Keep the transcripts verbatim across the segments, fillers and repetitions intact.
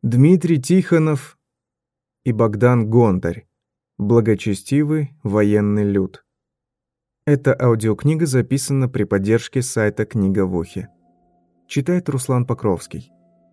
Дмитрий Тихонов и Богдан Гонтарь. Благочестивый военный люд. Эта аудиокнига записана при поддержке сайта «Книга в ухе». Читает Руслан Покровский.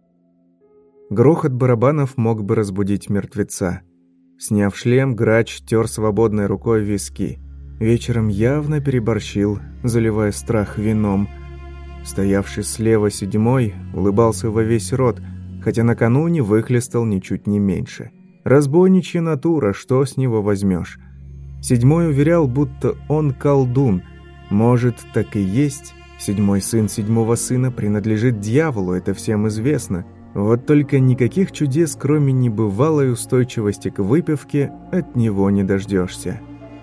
Грохот барабанов мог бы разбудить мертвеца. Сняв шлем, грач тер свободной рукой виски. Вечером явно переборщил, заливая страх вином. Стоявший слева седьмой улыбался во весь рот, хотя накануне выхлестал ничуть не меньше. Разбойничья натура, что с него возьмешь? Седьмой уверял, будто он колдун. Может, так и есть. Седьмой сын седьмого сына принадлежит дьяволу, это всем известно. Вот только никаких чудес, кроме небывалой устойчивости к выпивке, от него не дождешься.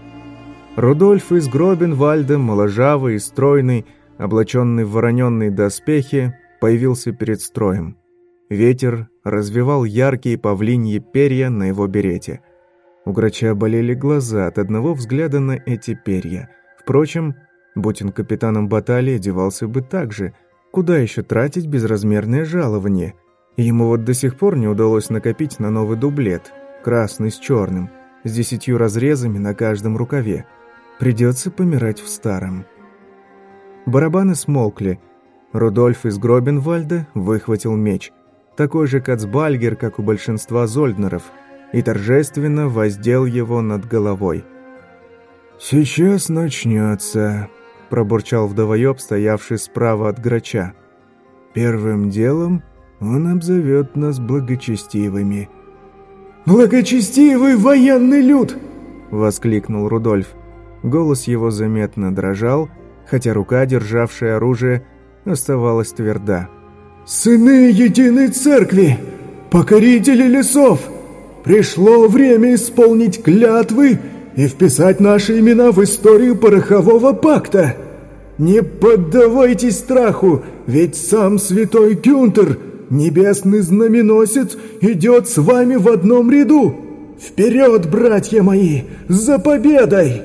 Рудольф из Гробенвальда, моложавый и стройный, облаченный в вороненные доспехи, появился перед строем. Ветер развевал яркие павлиньи перья на его берете. У грача болели глаза от одного взгляда на эти перья. Впрочем, будь он капитаном баталии, одевался бы так же. Куда еще тратить безразмерное жалование? Ему вот до сих пор не удалось накопить на новый дублет, красный с черным, с десятью разрезами на каждом рукаве. Придется помирать в старом. Барабаны смолкли. Рудольф из Гробенвальда выхватил меч, такой же кацбальгер, как у большинства зольднеров, и торжественно воздел его над головой. «Сейчас начнется», – пробурчал вдовоёб, стоявший справа от грача. «Первым делом он обзовет нас благочестивыми». «Благочестивый военный люд!» – воскликнул Рудольф. Голос его заметно дрожал, хотя рука, державшая оружие, оставалась тверда. «Сыны единой церкви, покорители лесов, пришло время исполнить клятвы и вписать наши имена в историю порохового пакта. Не поддавайтесь страху, ведь сам святой Гюнтер, небесный знаменосец, идет с вами в одном ряду. Вперед, братья мои, за победой!»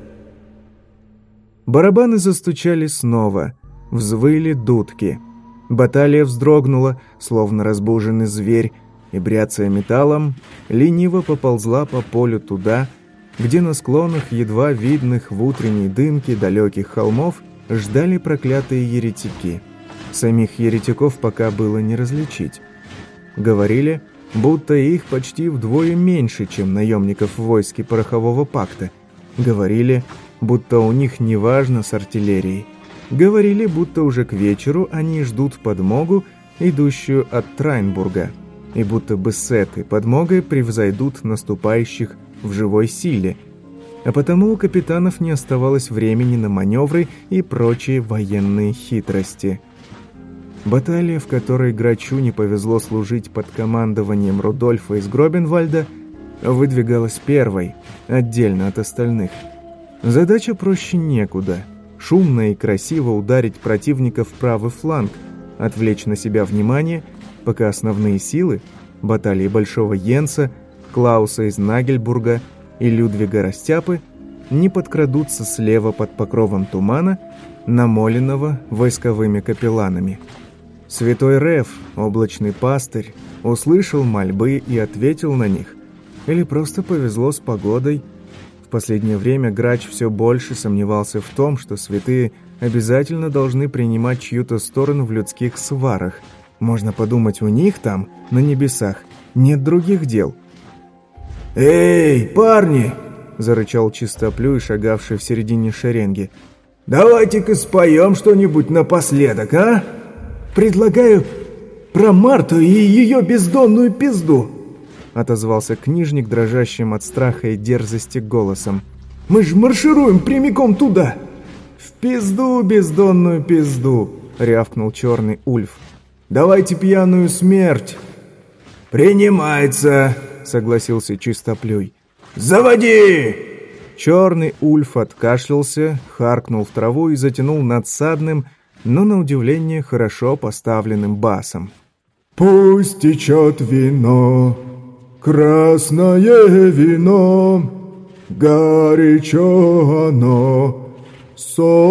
Барабаны застучали снова, взвыли дудки. Баталия вздрогнула, словно разбуженный зверь, и, бряцая металлом, лениво поползла по полю туда, где на склонах едва видных в утренней дымке далеких холмов ждали проклятые еретики. Самих еретиков пока было не различить. Говорили, будто их почти вдвое меньше, чем наемников в войске порохового пакта. Говорили, будто у них неважно с артиллерией. Говорили, будто уже к вечеру они ждут подмогу, идущую от Трайнбурга, и будто бы с этой подмогой превзойдут наступающих в живой силе, а потому у капитанов не оставалось времени на маневры и прочие военные хитрости. Баталия, в которой грачу не повезло служить под командованием Рудольфа из Гробенвальда, выдвигалась первой, отдельно от остальных. Задача проще некуда. Шумно и красиво ударить противника в правый фланг, отвлечь на себя внимание, пока основные силы баталии Большого Йенса, Клауса из Нагельбурга и Людвига Растяпы не подкрадутся слева под покровом тумана, намоленного войсковыми капелланами. Святой Реф, облачный пастырь, услышал мольбы и ответил на них. Или просто повезло с погодой. В последнее время грач все больше сомневался в том, что святые обязательно должны принимать чью-то сторону в людских сварах. Можно подумать, у них там, на небесах, нет других дел. «Эй, парни!» – зарычал Чистоплюй, шагавший в середине шеренги. «Давайте-ка споем что-нибудь напоследок, а? Предлагаю про Марту и ее бездонную пизду!» отозвался книжник, дрожащим от страха и дерзости голосом. «Мы ж маршируем прямиком туда!» «В пизду, бездонную пизду!» — рявкнул черный Ульф. «Давайте пьяную смерть!» «Принимается!» — согласился Чистоплюй. «Заводи!» Черный Ульф откашлялся, харкнул в траву и затянул надсадным, но, на удивление, хорошо поставленным басом. «Пусть течет вино, красное вино, горячо оно,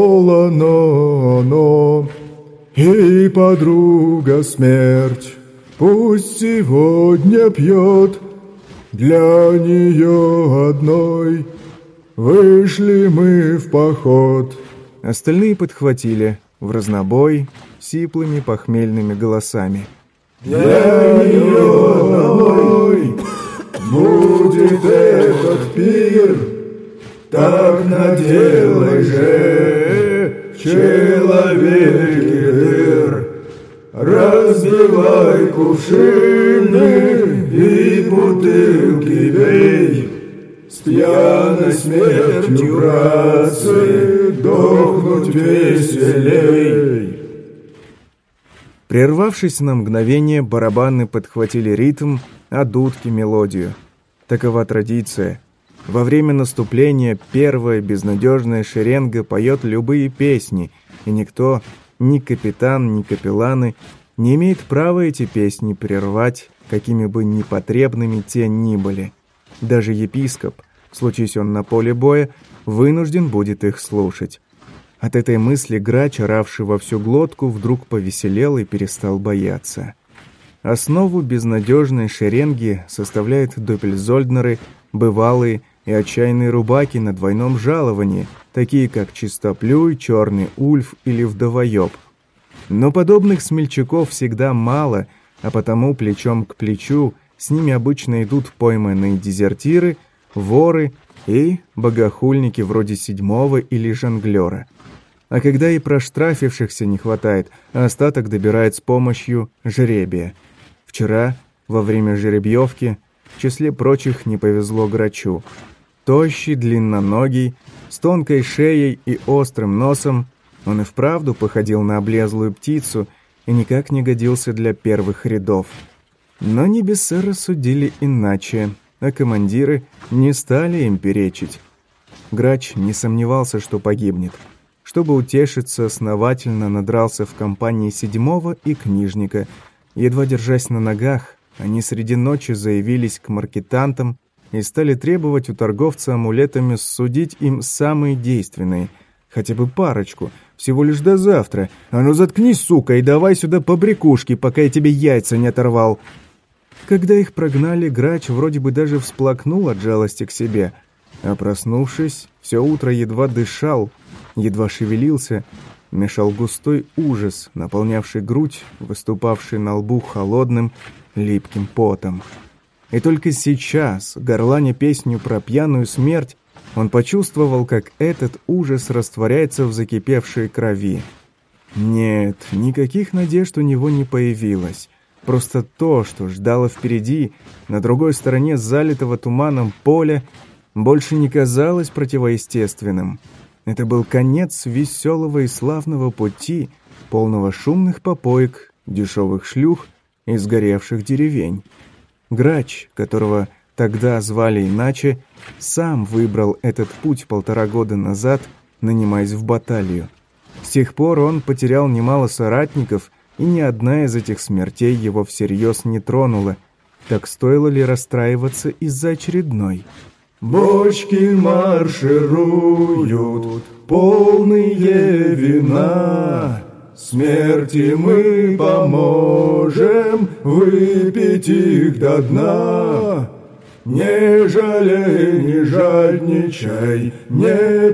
солоно оно, и подруга смерть пусть сегодня пьет, для нее одной вышли мы в поход». Остальные подхватили в разнобой сиплыми похмельными голосами. «Для нее одной будет этот пир, так наделай же в человеке дыр, разбивай кувшины и бутылки бей, с пьяной смертью, братцы, дохнуть веселей». Прервавшись на мгновение, барабаны подхватили ритм, а дудки — мелодию. Такова традиция. Во время наступления первая безнадежная шеренга поет любые песни, и никто, ни капитан, ни капелланы, не имеет права эти песни прервать, какими бы непотребными те ни были. Даже епископ, случись он на поле боя, вынужден будет их слушать. От этой мысли Грач, оравший во всю глотку, вдруг повеселел и перестал бояться. Основу безнадежной шеренги составляют доппельзольднеры, бывалые и отчаянные рубаки на двойном жаловании, такие как Чистоплюй, Черный Ульф или Вдовоеб. Но подобных смельчаков всегда мало, а потому плечом к плечу с ними обычно идут пойманные дезертиры, воры и богохульники вроде седьмого или жонглера. А когда и проштрафившихся не хватает, а остаток добирает с помощью жребия. Вчера, во время жеребьевки, в числе прочих не повезло Грачу. Тощий, длинноногий, с тонкой шеей и острым носом, он и вправду походил на облезлую птицу и никак не годился для первых рядов. Но небеса рассудили иначе, а командиры не стали им перечить. Грач не сомневался, что погибнет. Чтобы утешиться, основательно надрался в компании седьмого и книжника. Едва держась на ногах, они среди ночи заявились к маркетантам и стали требовать у торговца амулетами судить им самые действенные. Хотя бы парочку, всего лишь до завтра. А ну заткнись, сука, и давай сюда побрякушки, пока я тебе яйца не оторвал. Когда их прогнали, Грач вроде бы даже всплакнул от жалости к себе. А проснувшись, все утро едва дышал, едва шевелился, мешал густой ужас, наполнявший грудь, выступавший на лбу холодным, липким потом. И только сейчас, горланя песню про пьяную смерть, он почувствовал, как этот ужас растворяется в закипевшей крови. Нет, никаких надежд у него не появилось. Просто то, что ждало впереди, на другой стороне залитого туманом поля, больше не казалось противоестественным. Это был конец веселого и славного пути, полного шумных попоек, дешевых шлюх и сгоревших деревень. Грач, которого тогда звали иначе, сам выбрал этот путь полтора года назад, нанимаясь в баталию. С тех пор он потерял немало соратников, и ни одна из этих смертей его всерьез не тронула. Так стоило ли расстраиваться из-за очередной? Бочки маршируют, полные вина, смерти мы поможем выпить их до дна. Не жалей, не жадничай, не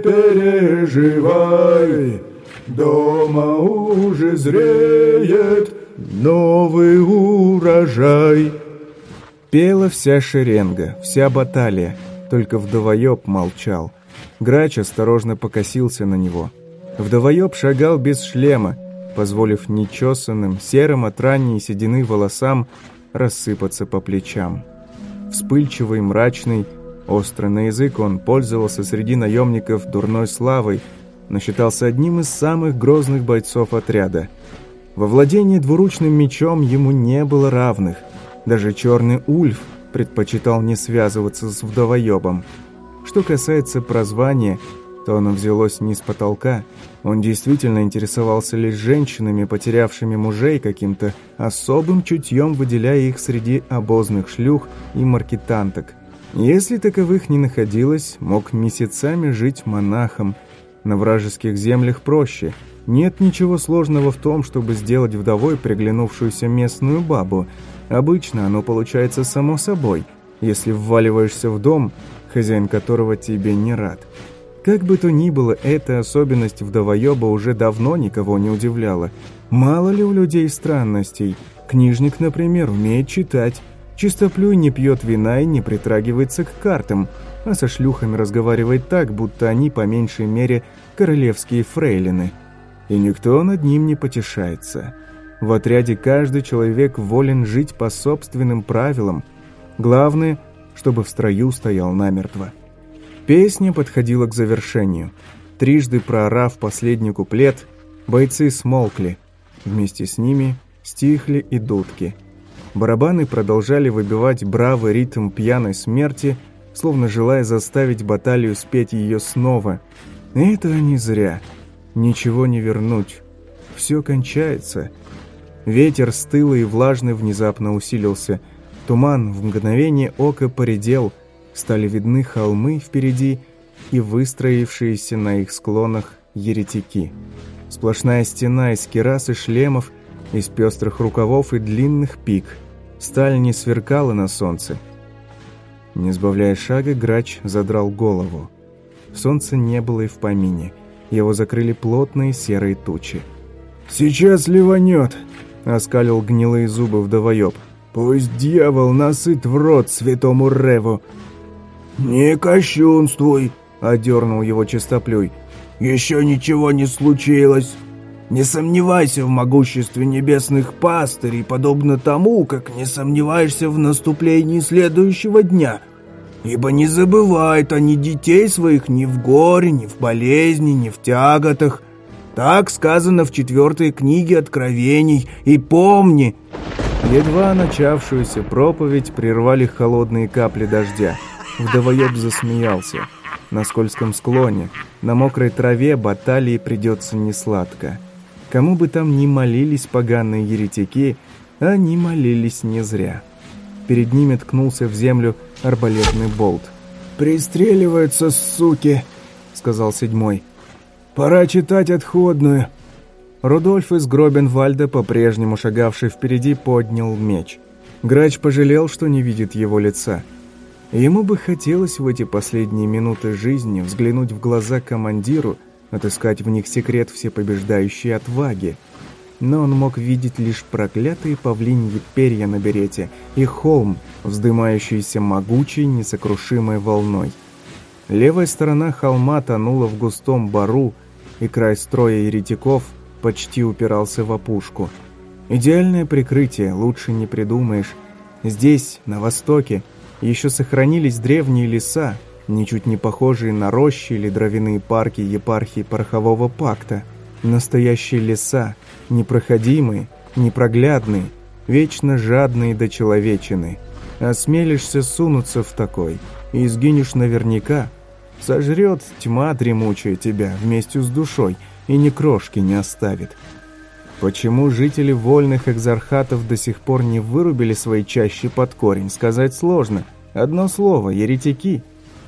переживай, дома уже зреет новый урожай. Пела вся шеренга, вся баталия, только Вдовоеб молчал. Грач осторожно покосился на него. Вдовоеб шагал без шлема, позволив нечесанным, серым от ранней седины волосам рассыпаться по плечам. Вспыльчивый, мрачный, острый на язык, он пользовался среди наемников дурной славой, но считался одним из самых грозных бойцов отряда. Во владении двуручным мечом ему не было равных. Даже Черный Ульф предпочитал не связываться с Вдовоебом. Что касается прозвания, то оно взялось не с потолка. Он действительно интересовался лишь женщинами, потерявшими мужей, каким-то особым чутьем выделяя их среди обозных шлюх и маркетанток. Если таковых не находилось, мог месяцами жить монахом. На вражеских землях проще. Нет ничего сложного в том, чтобы сделать вдовой приглянувшуюся местную бабу. Обычно оно получается само собой, если вваливаешься в дом, хозяин которого тебе не рад. Как бы то ни было, эта особенность вдовоеба уже давно никого не удивляла. Мало ли у людей странностей. Книжник, например, умеет читать. Чистоплюй не пьет вина и не притрагивается к картам, а со шлюхами разговаривает так, будто они по меньшей мере королевские фрейлины. И никто над ним не потешается. В отряде каждый человек волен жить по собственным правилам. Главное, чтобы в строю стоял намертво. Песня подходила к завершению. Трижды проорав последний куплет, бойцы смолкли. Вместе с ними стихли и дудки. Барабаны продолжали выбивать бравый ритм пьяной смерти, словно желая заставить баталию спеть ее снова. И это не зря. Ничего не вернуть. Все кончается. Ветер стылый и влажный внезапно усилился. Туман в мгновение ока поредел. Стали видны холмы впереди и выстроившиеся на их склонах еретики. Сплошная стена из кирас и шлемов, из пестрых рукавов и длинных пик. Сталь не сверкала на солнце. Не сбавляя шага, грач задрал голову. Солнца не было и в помине. Его закрыли плотные серые тучи. «Сейчас ливанет!» — оскалил гнилые зубы вдовоеб. «Пусть дьявол насыт в рот святому Реву!» «Не кощунствуй!» — одернул его Чистоплюй. «Еще ничего не случилось. Не сомневайся в могуществе небесных пастырей, подобно тому, как не сомневаешься в наступлении следующего дня. Ибо не забывают они детей своих ни в горе, ни в болезни, ни в тяготах. Так сказано в четвертой книге Откровений. И помни!» Едва начавшуюся проповедь прервали холодные капли дождя. Вдовоеб засмеялся. На скользком склоне, на мокрой траве баталии придется несладко. Кому бы там ни молились поганые еретики, они молились не зря. Перед ними ткнулся в землю арбалетный болт. «Пристреливаются, суки!» — сказал седьмой. «Пора читать отходную». Рудольф из Гробенвальда, по-прежнему шагавший впереди, поднял меч. Грач пожалел, что не видит его лица. Ему бы хотелось в эти последние минуты жизни взглянуть в глаза командиру, отыскать в них секрет всепобеждающей отваги. Но он мог видеть лишь проклятые павлиньи перья на берете и холм, вздымающийся могучей, несокрушимой волной. Левая сторона холма тонула в густом бору, и край строя еретиков почти упирался в опушку. Идеальное прикрытие, лучше не придумаешь. Здесь, на востоке, еще сохранились древние леса, ничуть не похожие на рощи или дровяные парки епархии Порохового пакта. Настоящие леса, непроходимые, непроглядные, вечно жадные до человечины. Осмелишься сунуться в такой, и сгинешь наверняка. Сожрет тьма дремучая тебя вместе с душой, и ни крошки не оставит. Почему жители вольных экзархатов до сих пор не вырубили свои чащи под корень, сказать сложно. Одно слово — еретики.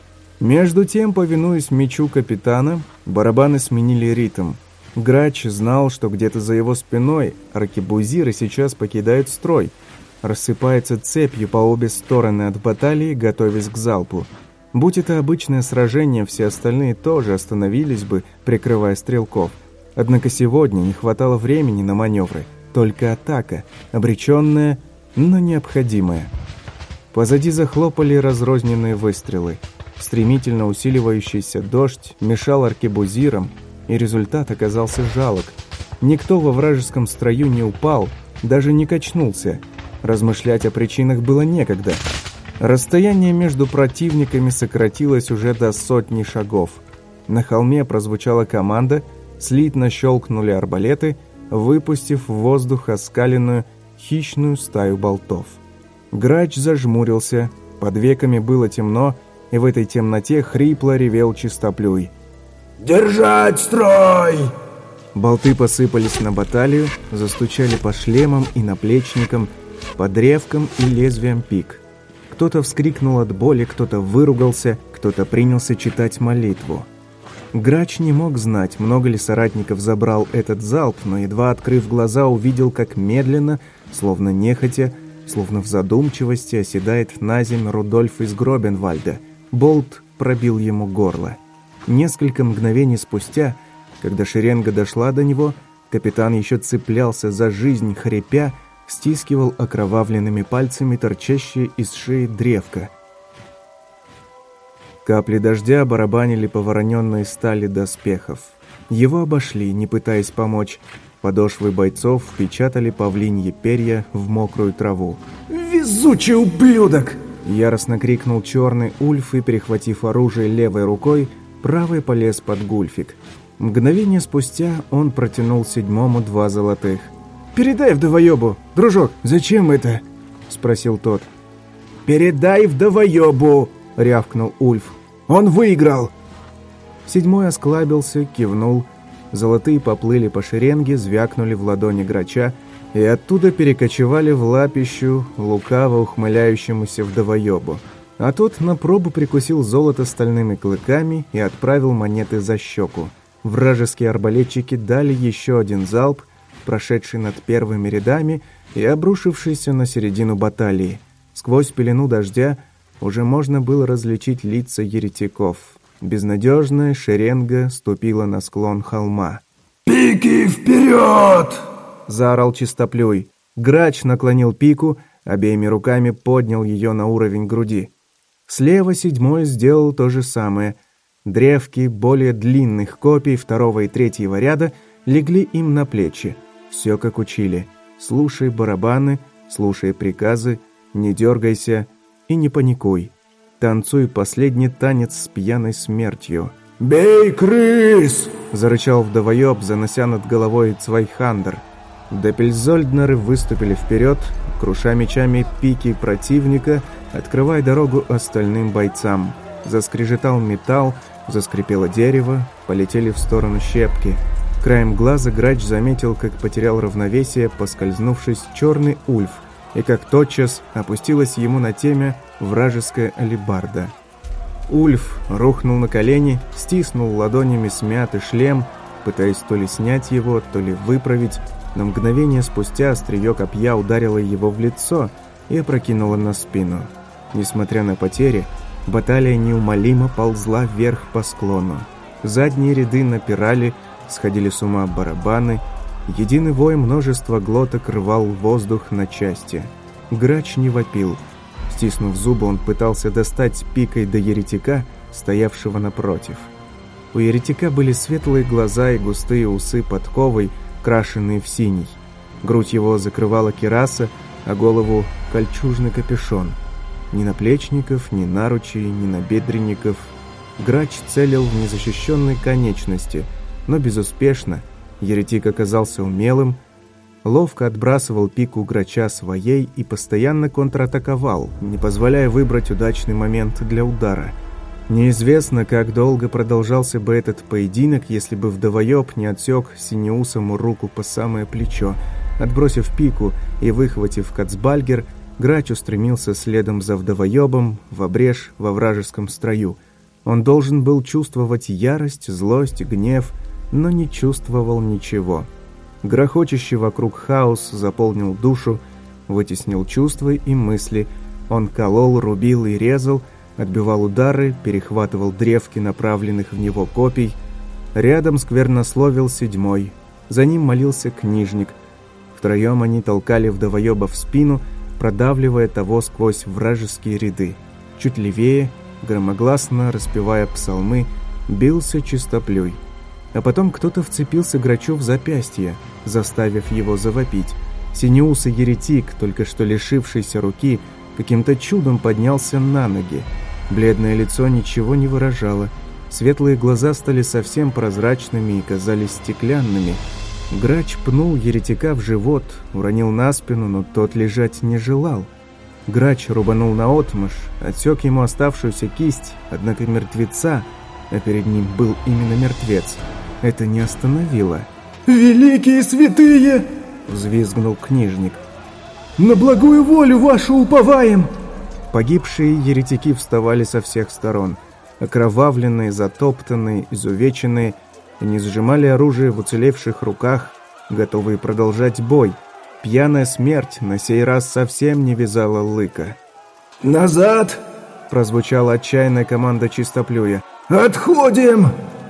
Между тем, повинуясь мечу капитана, барабаны сменили ритм. Грач знал, что где-то за его спиной аркебузиры сейчас покидают строй. Рассыпается цепью по обе стороны от баталии, готовясь к залпу. Будь это обычное сражение, все остальные тоже остановились бы, прикрывая стрелков. Однако сегодня не хватало времени на маневры, только атака, обреченная, но необходимая. Позади захлопали разрозненные выстрелы. Стремительно усиливающийся дождь мешал аркебузирам, и результат оказался жалок. Никто во вражеском строю не упал, даже не качнулся. Размышлять о причинах было некогда. Расстояние между противниками сократилось уже до сотни шагов. На холме прозвучала команда, слитно щелкнули арбалеты, выпустив в воздух оскаленную хищную стаю болтов. Грач зажмурился, под веками было темно, и в этой темноте хрипло ревел Чистоплюй. «Держать строй!» Болты посыпались на баталию, застучали по шлемам и наплечникам, по древкам и лезвиям пик. Кто-то вскрикнул от боли, кто-то выругался, кто-то принялся читать молитву. Грач не мог знать, много ли соратников забрал этот залп, но едва открыв глаза, увидел, как медленно, словно нехотя, Словно в задумчивости оседает на земь Рудольф из Гробенвальда. Болт пробил ему горло. Несколько мгновений спустя, когда шеренга дошла до него, капитан еще цеплялся за жизнь, хрипя, стискивал окровавленными пальцами торчащие из шеи древко. Капли дождя барабанили по вороненной стали доспехов. Его обошли, не пытаясь помочь. Подошвы бойцов впечатали павлиньи перья в мокрую траву. «Везучий ублюдок!» — яростно крикнул черный Ульф и, перехватив оружие левой рукой, правой полез под гульфик. Мгновение спустя он протянул седьмому два золотых. «Передай вдовоебу, дружок!» «Зачем это?» — спросил тот. «Передай вдовоебу!» — рявкнул Ульф. «Он выиграл!» Седьмой осклабился, кивнул. Золотые поплыли по шеренге, звякнули в ладони грача и оттуда перекочевали в лапищу лукаво ухмыляющемуся вдовоебу. А тот на пробу прикусил золото стальными клыками и отправил монеты за щеку. Вражеские арбалетчики дали еще один залп, прошедший над первыми рядами и обрушившийся на середину баталии. Сквозь пелену дождя уже можно было различить лица еретиков. Безнадежная шеренга ступила на склон холма. «Пики вперед!» — заорал Чистоплюй. Грач наклонил пику, обеими руками поднял ее на уровень груди. Слева седьмой сделал то же самое. Древки более длинных копий второго и третьего ряда легли им на плечи. Все как учили. Слушай барабаны, слушай приказы, не дергайся и не паникуй. Танцуй последний танец с пьяной смертью. «Бей крыс!» — зарычал вдовоеб, занося над головой Цвайхандер. Доппельзольднеры выступили вперед, круша мечами пики противника, открывая дорогу остальным бойцам. Заскрежетал металл, заскрипело дерево, полетели в сторону щепки. Краем глаза Грач заметил, как потерял равновесие, поскользнувшись, черный Ульф, и как тотчас опустилась ему на темя вражеская алебарда. Ульф рухнул на колени, стиснул ладонями смятый шлем, пытаясь то ли снять его, то ли выправить, но мгновение спустя острие копья ударило его в лицо и опрокинуло на спину. Несмотря на потери, баталия неумолимо ползла вверх по склону. Задние ряды напирали, сходили с ума барабаны, единый вой множества глоток рвал воздух на части. Грач не вопил. Стиснув зубы, он пытался достать пикой до еретика, стоявшего напротив. У еретика были светлые глаза и густые усы подковой, крашенные в синий. Грудь его закрывала кираса, а голову — кольчужный капюшон. Ни наплечников, ни наручей, ни набедренников. Грач целил в незащищенные конечности, но безуспешно. Еретик оказался умелым, ловко отбрасывал пику Грача своей и постоянно контратаковал, не позволяя выбрать удачный момент для удара. Неизвестно, как долго продолжался бы этот поединок, если бы вдовоеб не отсек Синеусому руку по самое плечо. Отбросив пику и выхватив кацбальгер, Грач устремился следом за вдовоебом в обрежь во вражеском строю. Он должен был чувствовать ярость, злость, гнев, но не чувствовал ничего. Грохочущий вокруг хаос заполнил душу, вытеснил чувства и мысли. Он колол, рубил и резал, отбивал удары, перехватывал древки направленных в него копий. Рядом сквернословил седьмой. За ним молился книжник. Втроем они толкали вдовоеба в спину, продавливая того сквозь вражеские ряды. Чуть левее, громогласно распевая псалмы, бился Чистоплюй. А потом кто-то вцепился Грачу в запястье, заставив его завопить. Синеусый еретик, только что лишившийся руки, каким-то чудом поднялся на ноги. Бледное лицо ничего не выражало. Светлые глаза стали совсем прозрачными и казались стеклянными. Грач пнул еретика в живот, уронил на спину, но тот лежать не желал. Грач рубанул наотмашь, отсек ему оставшуюся кисть, однако мертвеца, а перед ним был именно мертвец, это не остановило. «Великие святые!» — взвизгнул книжник. «На благую волю вашу уповаем!» Погибшие еретики вставали со всех сторон. Окровавленные, затоптанные, изувеченные, они сжимали оружие в уцелевших руках, готовые продолжать бой. Пьяная смерть на сей раз совсем не вязала лыка. «Назад!» — прозвучала отчаянная команда Чистоплюя. «Отходим!»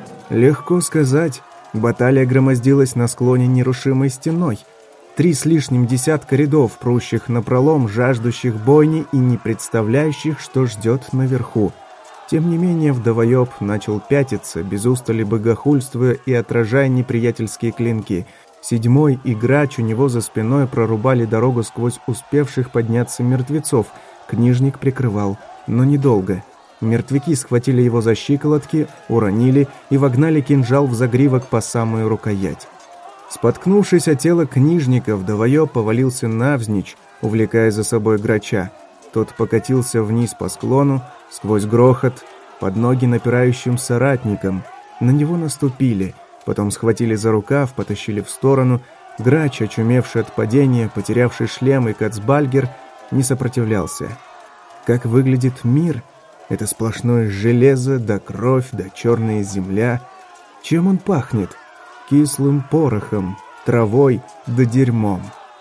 Легко сказать. Баталия громоздилась на склоне нерушимой стеной. Три с лишним десятка рядов, прущих напролом, жаждущих бойни и не представляющих, что ждет наверху. Тем не менее, вдовоеб начал пятиться, без устали богохульствуя и отражая неприятельские клинки. Седьмой и Грач у него за спиной прорубали дорогу сквозь успевших подняться мертвецов. Книжник прикрывал, но недолго. Мертвяки схватили его за щиколотки, уронили и вогнали кинжал в загривок по самую рукоять. Споткнувшись о тело книжника, вдовоеб повалился навзничь, увлекая за собой Грача. Тот покатился вниз по склону, сквозь грохот, под ноги напирающим соратникам. На него наступили, потом схватили за рукав, потащили в сторону. Грач, очумевший от падения, потерявший шлем и кацбальгер, не сопротивлялся. Как выглядит мир? Это сплошное железо, да кровь, да черная земля. Чем он пахнет? Кислым порохом, травой да дерьмом.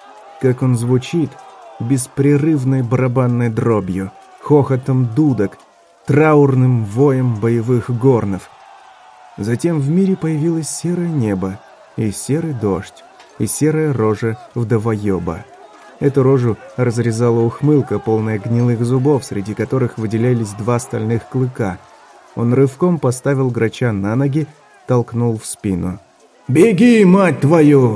Как он звучит? Беспрерывной барабанной дробью, хохотом дудок, траурным воем боевых горнов. Затем в мире появилось серое небо, и серый дождь, и серая рожа вдовоеба. Эту рожу разрезала ухмылка, полная гнилых зубов, среди которых выделялись два стальных клыка. Он рывком поставил Грача на ноги, толкнул в спину. «Беги, мать твою!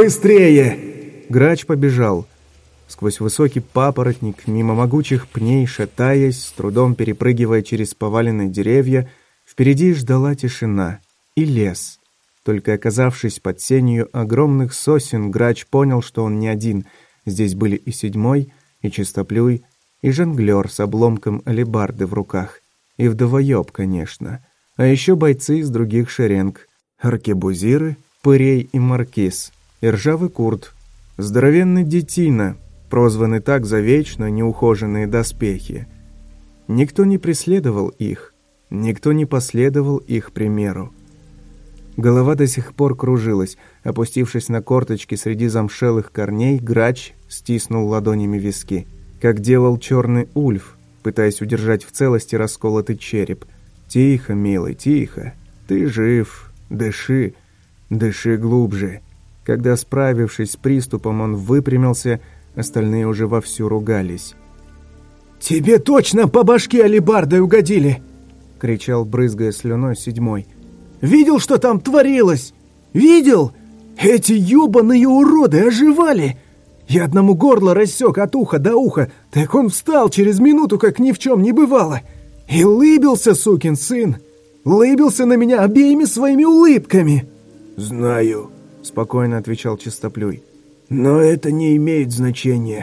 Быстрее!» Грач побежал. Сквозь высокий папоротник, мимо могучих пней, шатаясь, с трудом перепрыгивая через поваленные деревья, впереди ждала тишина и лес. Только оказавшись под сенью огромных сосен, Грач понял, что он не один. Здесь были и Седьмой, и Чистоплюй, и жонглер с обломком алебарды в руках. И вдовоеб, конечно. А еще бойцы из других шеренг. Аркебузиры, Пырей и Маркиз. И ржавый Курт. Здоровенный детина, прозванный так за вечно неухоженные доспехи. Никто не преследовал их. Никто не последовал их примеру. Голова до сих пор кружилась. Опустившись на корточки среди замшелых корней, Грач стиснул ладонями виски, как делал черный ульф, пытаясь удержать в целости расколотый череп. «Тихо, милый, тихо. Ты жив. Дыши. Дыши глубже». Когда, справившись с приступом, он выпрямился, остальные уже вовсю ругались. «Тебе точно по башке алебардой угодили!» — кричал, брызгая слюной, Седьмой. «Видел, что там творилось? Видел? Эти ёбаные уроды оживали! Я одному горло рассек от уха до уха, так он встал через минуту, как ни в чем не бывало. И лыбился, сукин сын! Лыбился на меня обеими своими улыбками!» «Знаю», — спокойно отвечал Чистоплюй. «Но это не имеет значения».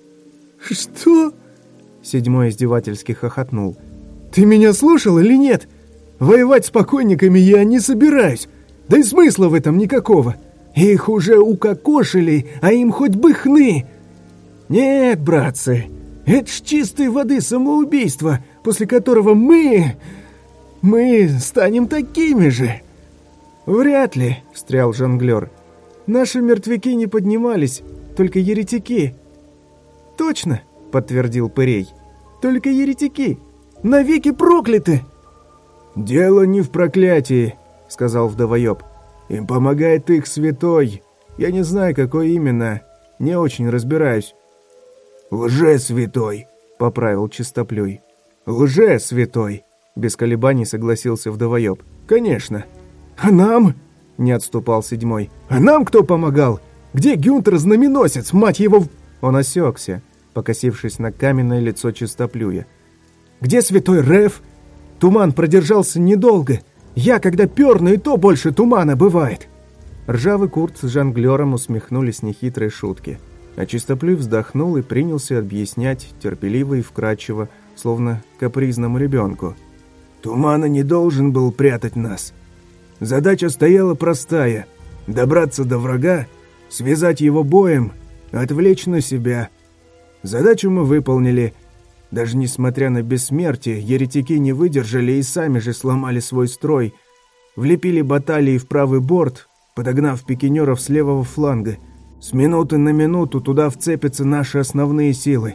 «Что?» — Седьмой издевательски хохотнул. «Ты меня слушал или нет? Воевать с покойниками я не собираюсь. Да и смысла в этом никакого. Их уже укокошили, а им хоть бы хны. Нет, братцы, это ж чистой воды самоубийство, после которого мы... мы станем такими же». «Вряд ли», — встрял жонглер. «Наши мертвяки не поднимались, только еретики». «Точно», — подтвердил Пырей. «Только еретики. Навеки прокляты!» «Дело не в проклятии», — сказал вдовоеб. «Им помогает их святой. Я не знаю, какой именно. Не очень разбираюсь». «Лже-святой», — поправил Чистоплюй. «Лже-святой», — без колебаний согласился вдовоеб. «Конечно». «А нам?» — не отступал Седьмой. «А нам кто помогал? Где Гюнтер-знаменосец, мать его в...» Он осекся, покосившись на каменное лицо Чистоплюя. «Где святой Реф? Туман продержался недолго. Я, когда перну, и то больше тумана бывает». Ржавый Курт с жонглером усмехнулись нехитрой шутки, а Чистоплюй вздохнул и принялся объяснять терпеливо и вкрадчиво, словно капризному ребенку. «Тумана не должен был прятать нас. Задача стояла простая — добраться до врага, связать его боем, отвлечь на себя. Задачу мы выполнили. Даже несмотря на бессмертие, еретики не выдержали и сами же сломали свой строй. Влепили баталии в правый борт, подогнав пикинеров с левого фланга. С минуты на минуту туда вцепятся наши основные силы».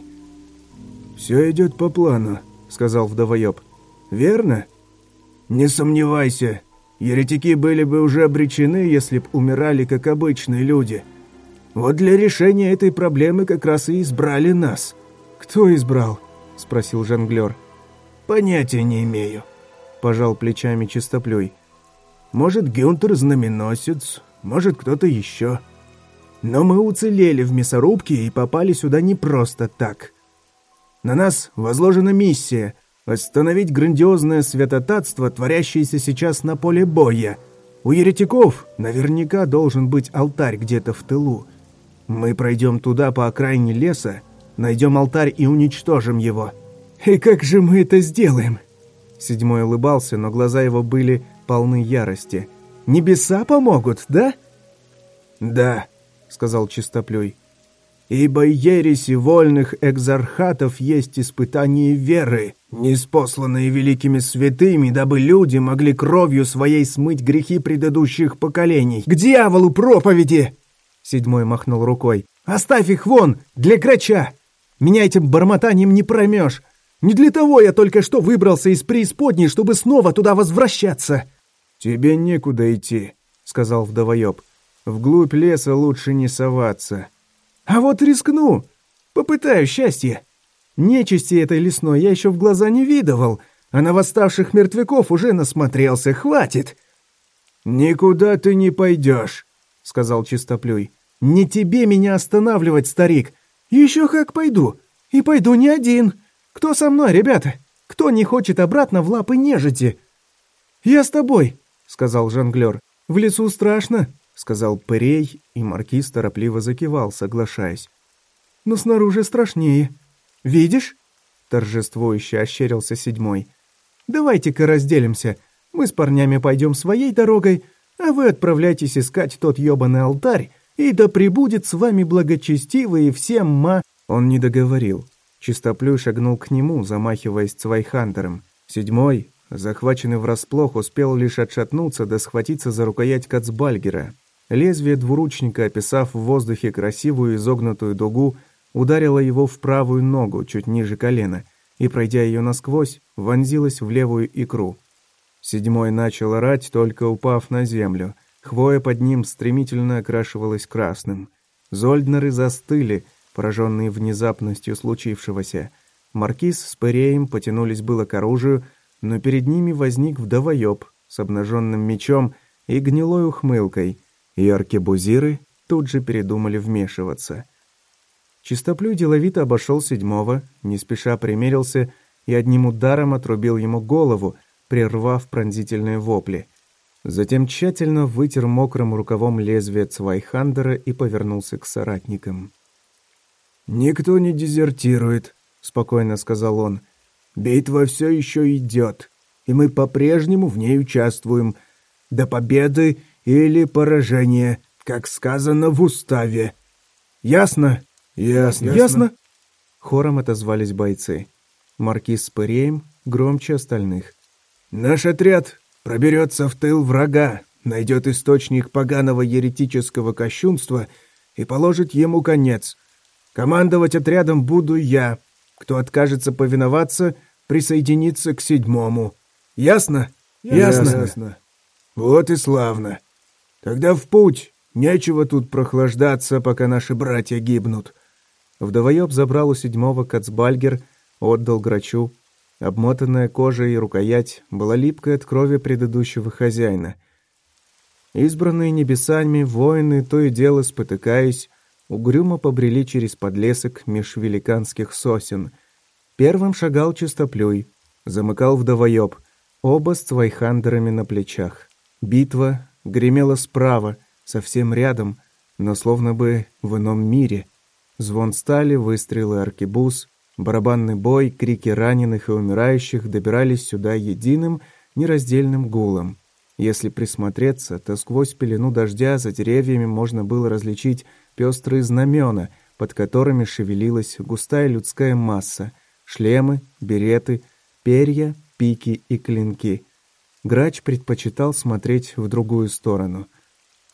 «Все идет по плану», — сказал вдовоеб. «Верно?» «Не сомневайся. Еретики были бы уже обречены, если б умирали, как обычные люди. Вот для решения этой проблемы как раз и избрали нас». «Кто избрал?» — спросил жонглер. «Понятия не имею», — пожал плечами Чистоплюй. «Может, Гюнтер знаменосец, может, кто-то еще. Но мы уцелели в мясорубке и попали сюда не просто так. На нас возложена миссия — остановить грандиозное святотатство, творящееся сейчас на поле боя. У еретиков наверняка должен быть алтарь где-то в тылу. Мы пройдем туда по окраине леса, найдем алтарь и уничтожим его». «И как же мы это сделаем?» Седьмой улыбался, но глаза его были полны ярости. «Небеса помогут, да?» «Да», — сказал Чистоплюй. «Ибо ереси вольных экзархатов есть испытание веры, ниспосланные великими святыми, дабы люди могли кровью своей смыть грехи предыдущих поколений». «К дьяволу проповеди!» Седьмой махнул рукой. «Оставь их вон, для грача! Меня этим бормотанием не проймешь! Не для того я только что выбрался из преисподней, чтобы снова туда возвращаться!» «Тебе некуда идти», — сказал вдовоеб. «Вглубь леса лучше не соваться». «А вот рискну! Попытаю счастье! Нечисти этой лесной я еще в глаза не видывал, а на восставших мертвяков уже насмотрелся, хватит!» «Никуда ты не пойдешь», — сказал Чистоплюй. «Не тебе меня останавливать, старик! Еще как пойду! И пойду не один! Кто со мной, ребята? Кто не хочет обратно в лапы нежити?» «Я с тобой», — сказал жонглер. «В лесу страшно», — сказал Пырей, и маркиз торопливо закивал, соглашаясь. «Но снаружи страшнее. Видишь?» — торжествующе ощерился Седьмой. «Давайте-ка разделимся. Мы с парнями пойдем своей дорогой, а вы отправляйтесь искать тот ебаный алтарь, и да пребудет с вами благочестивый и всем ма...» Он не договорил. Чистоплюй шагнул к нему, замахиваясь цвайхандером. Седьмой, захваченный врасплох, успел лишь отшатнуться да схватиться за рукоять кацбальгера. Лезвие двуручника, описав в воздухе красивую изогнутую дугу, ударило его в правую ногу, чуть ниже колена, и, пройдя ее насквозь, вонзилось в левую икру. Седьмой начал орать, только упав на землю. Хвоя под ним стремительно окрашивалась красным. Зольднеры застыли, пораженные внезапностью случившегося. Маркиз с Пыреем потянулись было к оружию, но перед ними возник вдовоеб с обнаженным мечом и гнилой ухмылкой, и аркебузиры тут же передумали вмешиваться. Чистоплюй деловито обошел Седьмого, не спеша примерился и одним ударом отрубил ему голову, прервав пронзительные вопли. Затем тщательно вытер мокрым рукавом лезвие цвайхандера и повернулся к соратникам. «Никто не дезертирует», — спокойно сказал он. «Битва все еще идет, и мы по-прежнему в ней участвуем. До победы или поражения, как сказано в уставе. Ясно?» «Ясно». «Ясно?» Хором отозвались бойцы. Маркиз с Пыреем громче остальных. «Наш отряд проберется в тыл врага, найдет источник поганого еретического кощунства и положит ему конец. Командовать отрядом буду я. Кто откажется повиноваться, присоединится к Седьмому. Ясно?» «Ясно». Ясно. Вот и славно. Тогда в путь. Нечего тут прохлаждаться, пока наши братья гибнут». Вдовоеб забрал у Седьмого кацбальгер, отдал грачу. Обмотанная кожа и рукоять была липкой от крови предыдущего хозяина. Избранные небесами воины, то и дело спотыкаясь, угрюмо побрели через подлесок меж великанских сосен. Первым шагал Чистоплюй, замыкал вдовоеб, оба с цвайхандерами на плечах. Битва гремела справа, совсем рядом, но словно бы в ином мире. Звон стали, выстрелы аркебуз, барабанный бой, крики раненых и умирающих добирались сюда единым, нераздельным гулом. Если присмотреться, то сквозь пелену дождя за деревьями можно было различить пестрые знамена, под которыми шевелилась густая людская масса, шлемы, береты, перья, пики и клинки. Грач предпочитал смотреть в другую сторону.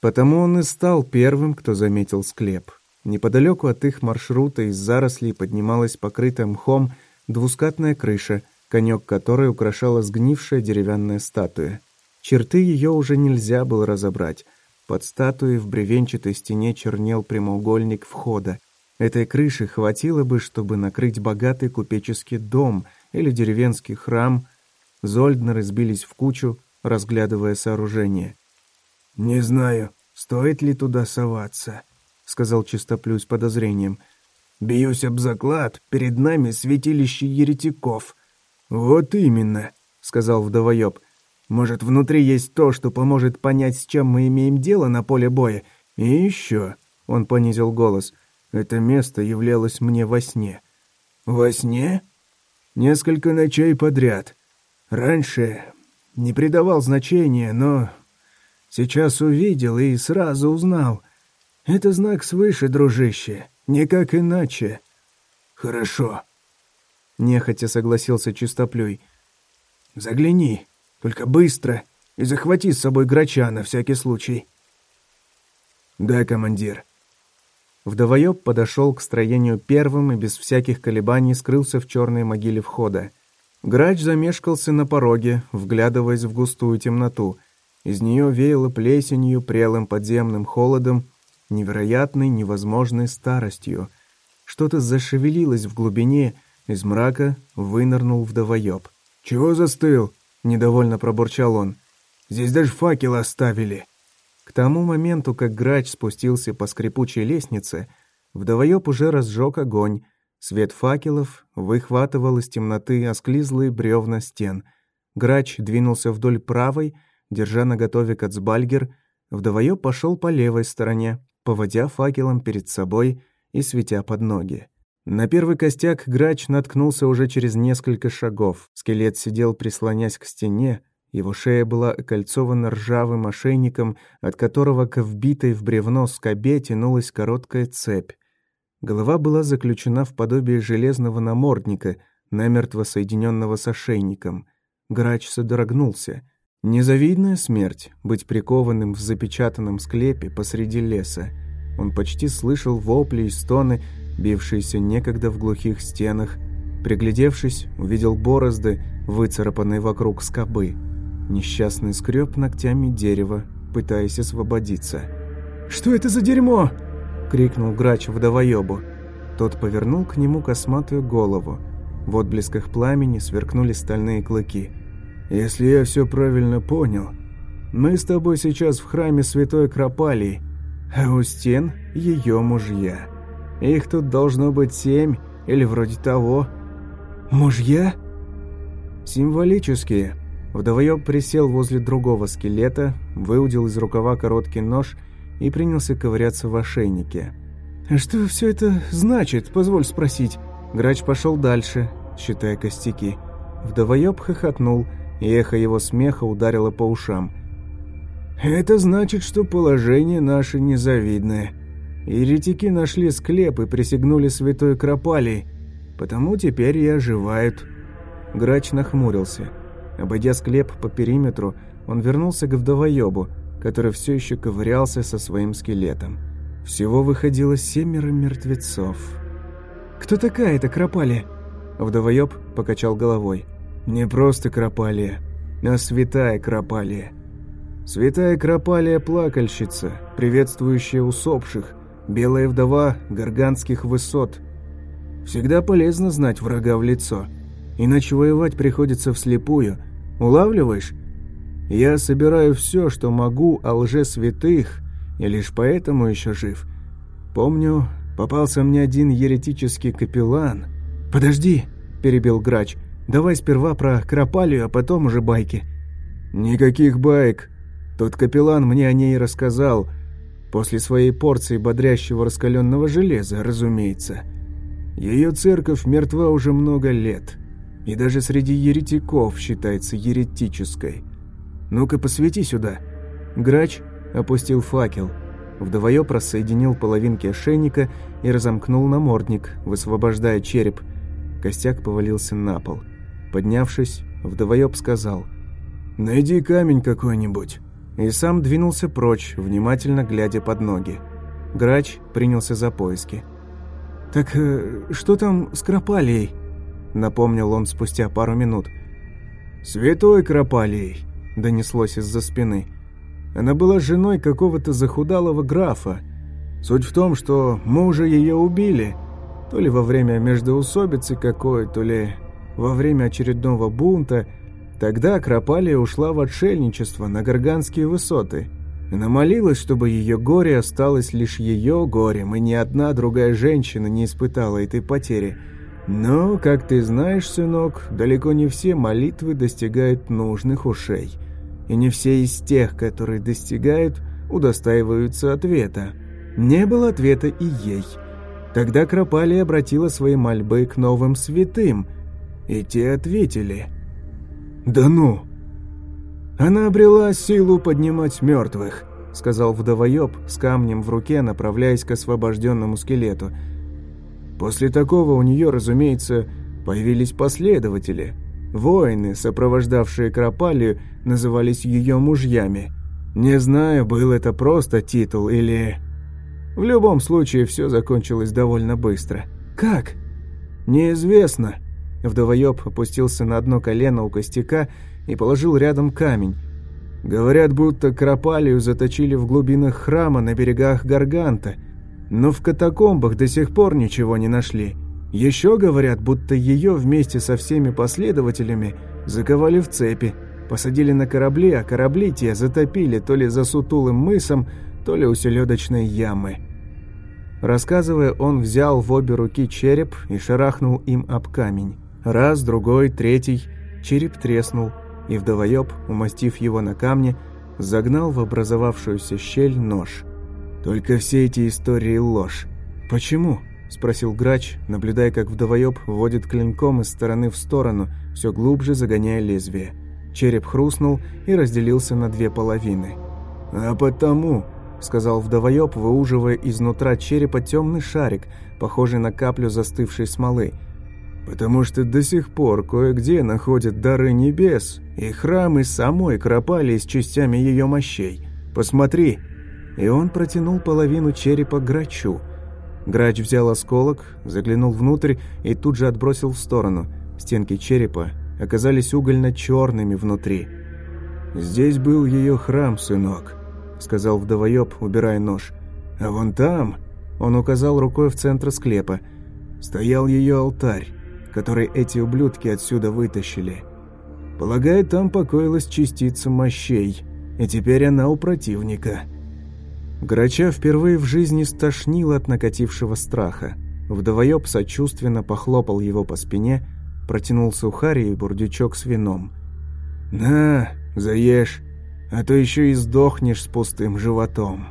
Потому он и стал первым, кто заметил склеп. Неподалеку от их маршрута из зарослей поднималась покрытая мхом двускатная крыша, конек которой украшала сгнившая деревянная статуя. Черты ее уже нельзя было разобрать. Под статуей в бревенчатой стене чернел прямоугольник входа. Этой крыши хватило бы, чтобы накрыть богатый купеческий дом или деревенский храм. Зольднеры сбились в кучу, разглядывая сооружение. «Не знаю, стоит ли туда соваться», — сказал Чистоплюй с подозрением. «Бьюсь об заклад, перед нами святилище еретиков». «Вот именно», — сказал вдовоёб. «Может, внутри есть то, что поможет понять, с чем мы имеем дело на поле боя. И еще», — он понизил голос, — «это место являлось мне во сне». «Во сне?» «Несколько ночей подряд. Раньше не придавал значения, но сейчас увидел и сразу узнал. Это знак свыше, дружище, никак иначе». «Хорошо», — нехотя согласился Чистоплюй. «Загляни, только быстро, и захвати с собой Грача на всякий случай». «Да, командир». Вдовоёб подошел к строению первым и без всяких колебаний скрылся в черной могиле входа. Грач замешкался на пороге, вглядываясь в густую темноту. Из нее веяло плесенью, прелым подземным холодом, невероятной, невозможной старостью. Что-то зашевелилось в глубине, из мрака вынырнул вдовоёб. «Чего застыл?» — недовольно пробурчал он. «Здесь даже факел оставили». К тому моменту, как Грач спустился по скрипучей лестнице, вдовоёб уже разжег огонь. Свет факелов выхватывал из темноты осклизлые бревна стен. Грач двинулся вдоль правой, держа наготове кацбальгер. Вдовоёб пошел по левой стороне, поводя факелом перед собой и светя под ноги. На первый костяк Грач наткнулся уже через несколько шагов. Скелет сидел, прислонясь к стене. Его шея была окольцована ржавым ошейником, от которого к вбитой в бревно скобе тянулась короткая цепь. Голова была заключена в подобие железного намордника, намертво соединенного с ошейником. Грач содрогнулся. Незавидная смерть — быть прикованным в запечатанном склепе посреди леса. Он почти слышал вопли и стоны, бившиеся некогда в глухих стенах. Приглядевшись, увидел борозды, выцарапанные вокруг скобы. Несчастный скреб ногтями дерево, пытаясь освободиться. «Что это за дерьмо?» — крикнул Грач вдовоёбу. Тот повернул к нему косматую голову. В отблесках пламени сверкнули стальные клыки. «Если я все правильно понял, мы с тобой сейчас в храме Святой Кропалии, а у стен ее мужья. Их тут должно быть семь или вроде того». «Мужья?» «Символические». Вдовоёб присел возле другого скелета, выудил из рукава короткий нож и принялся ковыряться в ошейнике. «А что все это значит, позволь спросить?» Грач пошел дальше, считая костяки. Вдовоёб хохотнул, и эхо его смеха ударило по ушам. «Это значит, что положение наше незавидное. Еретики нашли склеп и присягнули Святой Кропалии, потому теперь и оживают». Грач нахмурился. Обойдя склеп по периметру, он вернулся к вдовоёбу, который все еще ковырялся со своим скелетом. Всего выходило семеро мертвецов. «Кто такая эта Кропалия?» Вдовоёб покачал головой. «Не просто Кропалия, а святая Кропалия. Святая Кропалия — плакальщица, приветствующая усопших, белая вдова Гарганских высот. Всегда полезно знать врага в лицо, иначе воевать приходится вслепую. Улавливаешь? Я собираю все, что могу о лжесвятых, и лишь поэтому еще жив. Помню, попался мне один еретический капеллан». «Подожди», — перебил Грач, — «давай сперва про Кропалию, а потом уже байки». «Никаких байк. Тот капеллан мне о ней рассказал. После своей порции бодрящего раскаленного железа, разумеется. Ее церковь мертва уже много лет, и даже среди еретиков считается еретической. Ну-ка, посвети сюда». Грач опустил факел. Вдовоёб рассоединил половинки ошейника и разомкнул намордник, высвобождая череп. Костяк повалился на пол. Поднявшись, вдовоёб сказал: «Найди камень какой-нибудь. и сам двинулся прочь, внимательно глядя под ноги. Грач принялся за поиски. «Так э, что там с Кропалией?» — напомнил он спустя пару минут. «Святой Кропалией», — донеслось из-за спины. «Она была женой какого-то захудалого графа. Суть в том, что мужа ее убили, то ли во время междоусобицы какой, то ли во время очередного бунта. Тогда Кропалия ушла в отшельничество на Горганские высоты. Она молилась, чтобы ее горе осталось лишь ее горем, и ни одна другая женщина не испытала этой потери. Но, как ты знаешь, сынок, далеко не все молитвы достигают нужных ушей. И не все из тех, которые достигают, удостаиваются ответа. Не было ответа и ей. Тогда Кропалия обратила свои мольбы к новым святым, и те ответили. «Да ну!» «Она обрела силу поднимать мертвых», — сказал вдовоеб с камнем в руке, направляясь к освобожденному скелету. «После такого у нее, разумеется, появились последователи. Воины, сопровождавшие Кропалию, назывались ее мужьями. Не знаю, был это просто титул или... В любом случае, все закончилось довольно быстро. Как? Неизвестно». Вдовоеб опустился на одно колено у костяка и положил рядом камень. Говорят, будто Кропалию заточили в глубинах храма на берегах Гарганта, но в катакомбах до сих пор ничего не нашли. Еще говорят, будто ее вместе со всеми последователями заковали в цепи, посадили на корабли, а корабли те затопили то ли за Сутулым мысом, то ли у селедочной ямы. Рассказывая, он взял в обе руки череп и шарахнул им об камень. Раз, другой, третий, череп треснул, и вдовоеб, умастив его на камне, загнал в образовавшуюся щель нож. «Только все эти истории ложь. Почему?» – спросил Грач, наблюдая, как вдовоеб водит клинком из стороны в сторону, все глубже загоняя лезвие. Череп хрустнул и разделился на две половины. «А потому», – сказал вдовоеб, выуживая изнутра черепа темный шарик, похожий на каплю застывшей смолы. «Потому что до сих пор кое-где находят дары небес и храмы самой Кропалии с частями ее мощей. Посмотри!» И он протянул половину черепа Грачу. Грач взял осколок, заглянул внутрь и тут же отбросил в сторону. Стенки черепа оказались угольно-черными внутри. «Здесь был ее храм, сынок», — сказал вдовоеб, убирая нож. «А вон там», — он указал рукой в центр склепа, — «стоял ее алтарь, который эти ублюдки отсюда вытащили. Полагаю, там покоилась частица мощей, и теперь она у противника». Грача впервые в жизни стошнило от накатившего страха. Вдовоеб сочувственно похлопал его по спине, протянул сухари и бурдючок с вином. «На, заешь, а то еще и сдохнешь с пустым животом».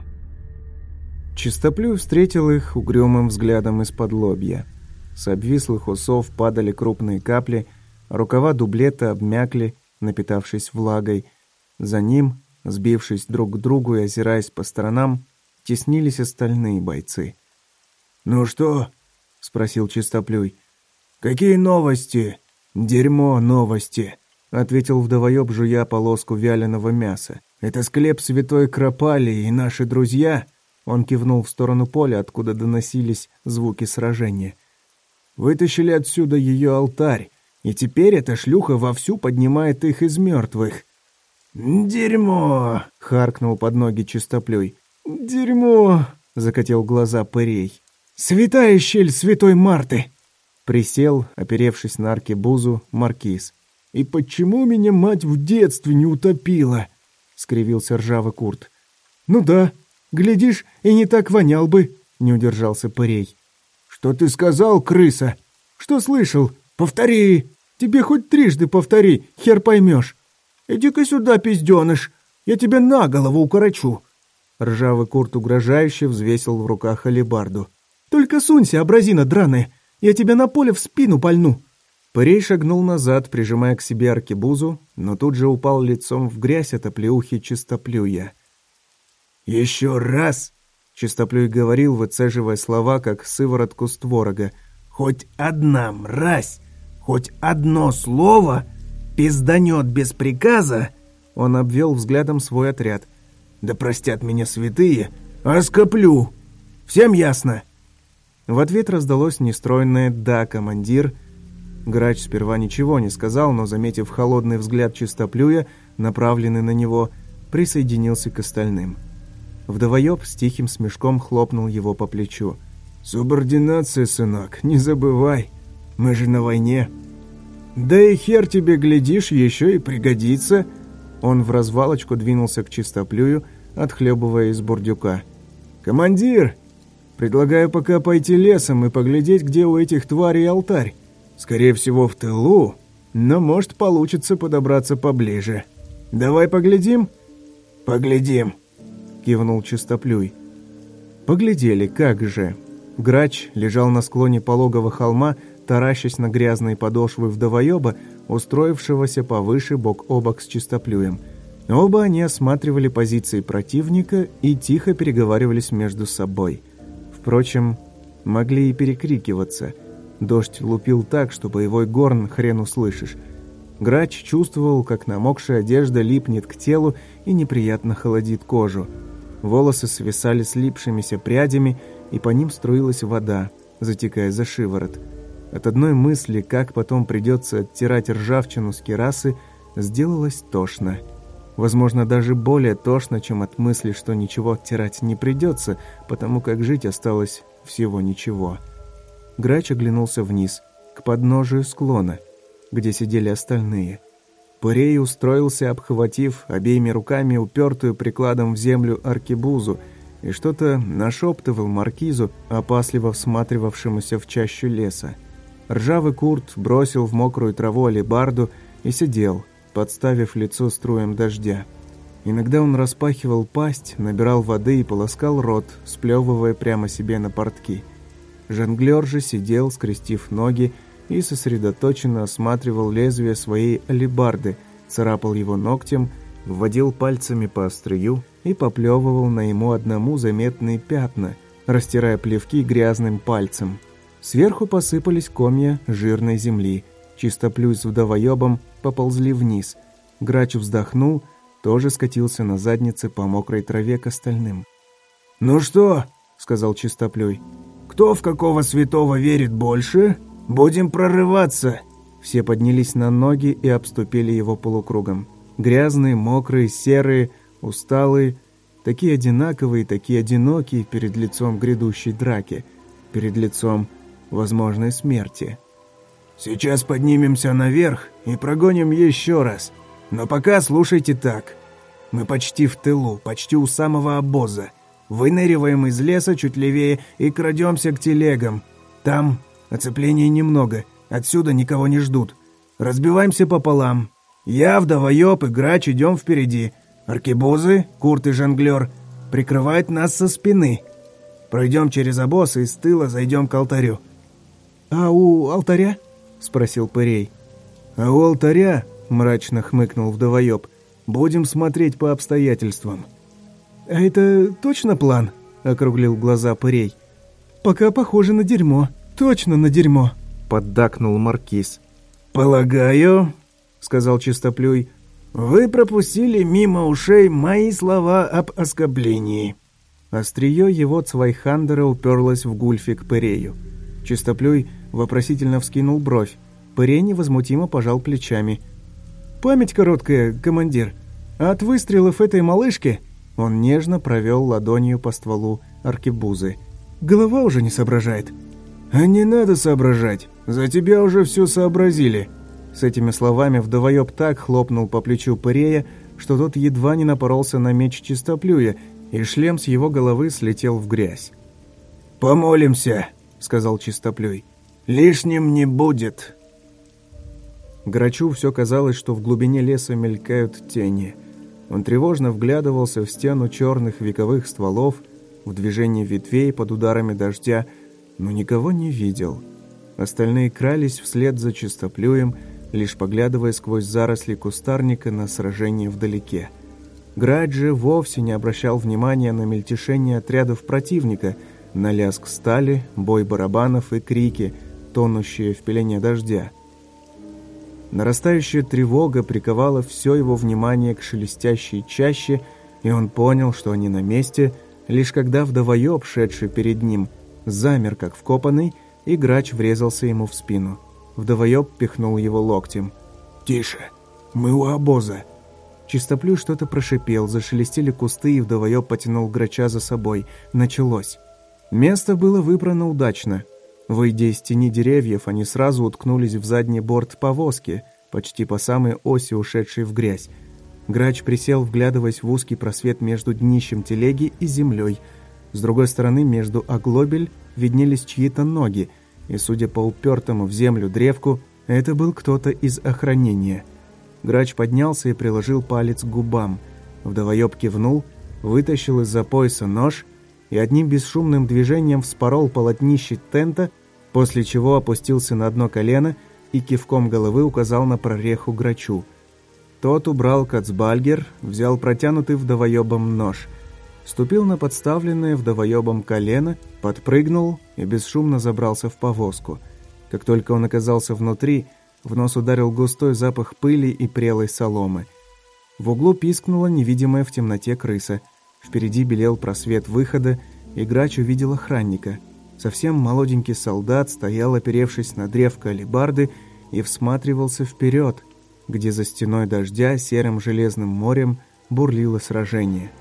Чистоплюй встретил их угрюмым взглядом из-под лобья. С обвислых усов падали крупные капли, рукава дублета обмякли, напитавшись влагой. За ним, сбившись друг к другу и озираясь по сторонам, теснились остальные бойцы. «Ну что?» — спросил Чистоплюй. «Какие новости?» «Дерьмо новости», — ответил вдовоеб, жуя полоску вяленого мяса. «Это склеп святой Кропалии и наши друзья?» Он кивнул в сторону поля, откуда доносились звуки сражения. «Вытащили отсюда ее алтарь, и теперь эта шлюха вовсю поднимает их из мертвых». «Дерьмо!» — харкнул под ноги Чистоплюй. «Дерьмо!» — закатил глаза Пырей. «Святая щель святой Марты!» Присел, оперевшись на аркебузу, маркиз. «И почему меня мать в детстве не утопила?» — скривился ржавый Курт. «Ну да, глядишь, и не так вонял бы», — не удержался Пырей. «Что ты сказал, крыса?» «Что слышал? Повтори! Тебе хоть трижды повтори, хер поймешь. Иди-ка сюда, пизденыш, я тебя на голову укорочу». Ржавый Курт угрожающе взвесил в руках алебарду. «Только сунься, абразина драная, я тебя на поле в спину пальну». Пырей шагнул назад, прижимая к себе аркебузу, но тут же упал лицом в грязь от оплеухи Чистоплюя. «Еще раз!» — Чистоплюй говорил, выцеживая слова, как сыворотку с творога. «Хоть одна мразь, хоть одно слово пизданет без приказа!» Он обвел взглядом свой отряд — Да простят меня святые, оскоплю. Всем ясно?» В ответ раздалось нестройное «да, командир». Грач сперва ничего не сказал, но, заметив холодный взгляд Чистоплюя, направленный на него, присоединился к остальным. Вдовоёб с тихим смешком хлопнул его по плечу. «Субординация, сынок, не забывай, мы же на войне». «Да и хер тебе, глядишь, еще и пригодится». Он в развалочку двинулся к Чистоплюю, отхлебывая из бурдюка. «Командир, предлагаю пока пойти лесом и поглядеть, где у этих тварей алтарь. Скорее всего, в тылу, но, может, получится подобраться поближе. Давай поглядим?» «Поглядим», — кивнул Чистоплюй. Поглядели, как же. Грач лежал на склоне пологого холма, таращась на грязные подошвы вдовоеба, устроившегося повыше бок о бок с Чистоплюем. Оба они осматривали позиции противника и тихо переговаривались между собой. Впрочем, могли и перекрикиваться. Дождь лупил так, что боевой горн хрен услышишь. Грач чувствовал, как намокшая одежда липнет к телу и неприятно холодит кожу. Волосы свисали слипшимися прядями, и по ним струилась вода, затекая за шиворот. От одной мысли, как потом придется оттирать ржавчину с кирасы, сделалось тошно. Возможно, даже более тошно, чем от мысли, что ничего оттирать не придется, потому как жить осталось всего ничего. Грач оглянулся вниз, к подножию склона, где сидели остальные. Пырей устроился, обхватив обеими руками упертую прикладом в землю аркебузу, и что-то нашептывал маркизу, опасливо всматривавшемуся в чащу леса. Ржавый Курт бросил в мокрую траву алебарду и сидел, подставив лицо струям дождя. Иногда он распахивал пасть, набирал воды и полоскал рот, сплевывая прямо себе на портки. Жонглер же сидел, скрестив ноги, и сосредоточенно осматривал лезвие своей алебарды, царапал его ногтем, вводил пальцами по острию и поплевывал на ему одному заметные пятна, растирая плевки грязным пальцем. Сверху посыпались комья жирной земли. Чистоплюй с вдовоебом поползли вниз. Грач вздохнул, тоже скатился на заднице по мокрой траве к остальным. «Ну что?» — сказал Чистоплюй. «Кто в какого святого верит больше? Будем прорываться!» Все поднялись на ноги и обступили его полукругом. Грязные, мокрые, серые, усталые, такие одинаковые, такие одинокие перед лицом грядущей драки, перед лицом возможной смерти. «Сейчас поднимемся наверх и прогоним еще раз. Но пока слушайте так. Мы почти в тылу, почти у самого обоза. Выныриваем из леса чуть левее и крадемся к телегам. Там оцепления немного, отсюда никого не ждут. Разбиваемся пополам. Я, вдовоёб и Грач идем впереди. Аркебузы, Курт и Жонглер прикрывают нас со спины. Пройдем через обоз и с тыла зайдем к алтарю». «А у алтаря?» — спросил Пырей. «А у алтаря, — мрачно хмыкнул вдовоёб, — будем смотреть по обстоятельствам». «А это точно план?» — округлил глаза Пырей. «Пока похоже на дерьмо. Точно на дерьмо», — поддакнул маркиз. «Полагаю, — сказал Чистоплюй, — вы пропустили мимо ушей мои слова об оскорблении». Острие его цвайхандера уперлось в гульфик Пырею. Чистоплюй вопросительно вскинул бровь. Пырей невозмутимо пожал плечами. «Память короткая, командир. От выстрелов этой малышки...» Он нежно провел ладонью по стволу аркебузы. «Голова уже не соображает». «А не надо соображать. За тебя уже все сообразили». С этими словами вдовоёб так хлопнул по плечу Пырея, что тот едва не напоролся на меч Чистоплюя, и шлем с его головы слетел в грязь. «Помолимся», — сказал Чистоплюй. «Лишним не будет». Грачу все казалось, что в глубине леса мелькают тени. Он тревожно вглядывался в стену черных вековых стволов, в движение ветвей под ударами дождя, но никого не видел. Остальные крались вслед за Чистоплюем, лишь поглядывая сквозь заросли кустарника на сражение вдалеке. Грач же вовсе не обращал внимания на мельтешение отрядов противника, на лязг стали, бой барабанов и крики, тонущие в пелене дождя. Нарастающая тревога приковала все его внимание к шелестящей чаще, И он понял, что они на месте, лишь когда вдовоёб, шедший перед ним, замер как вкопанный, и грач врезался ему в спину. Вдовоёб пихнул его локтем. «Тише, мы у обоза». Чистоплюй что-то прошипел, зашелестели кусты, и вдовоёб потянул грача за собой. Началось. Место было выбрано удачно. Выйдя из тени деревьев, они сразу уткнулись в задний борт повозки, почти по самой оси ушедшей в грязь. Грач присел, вглядываясь в узкий просвет между днищем телеги и землей. С другой стороны, между оглобель, виднелись чьи-то ноги, и, судя по упертому в землю древку, это был кто-то из охранения. Грач поднялся и приложил палец к губам. Вдовоёб кивнул, вытащил из-за пояса нож и одним бесшумным движением вспорол полотнище тента, после чего опустился на одно колено и кивком головы указал на прореху грачу. Тот убрал кацбальгер, взял протянутый вдовоёбом нож, ступил на подставленное вдовоёбом колено, подпрыгнул и бесшумно забрался в повозку. Как только он оказался внутри, в нос ударил густой запах пыли и прелой соломы. В углу пискнула невидимая в темноте крыса. Впереди белел просвет выхода, и грач увидел охранника. Совсем молоденький солдат стоял, оперевшись на древко алебарды, и всматривался вперед, где за стеной дождя серым железным морем бурлило сражение.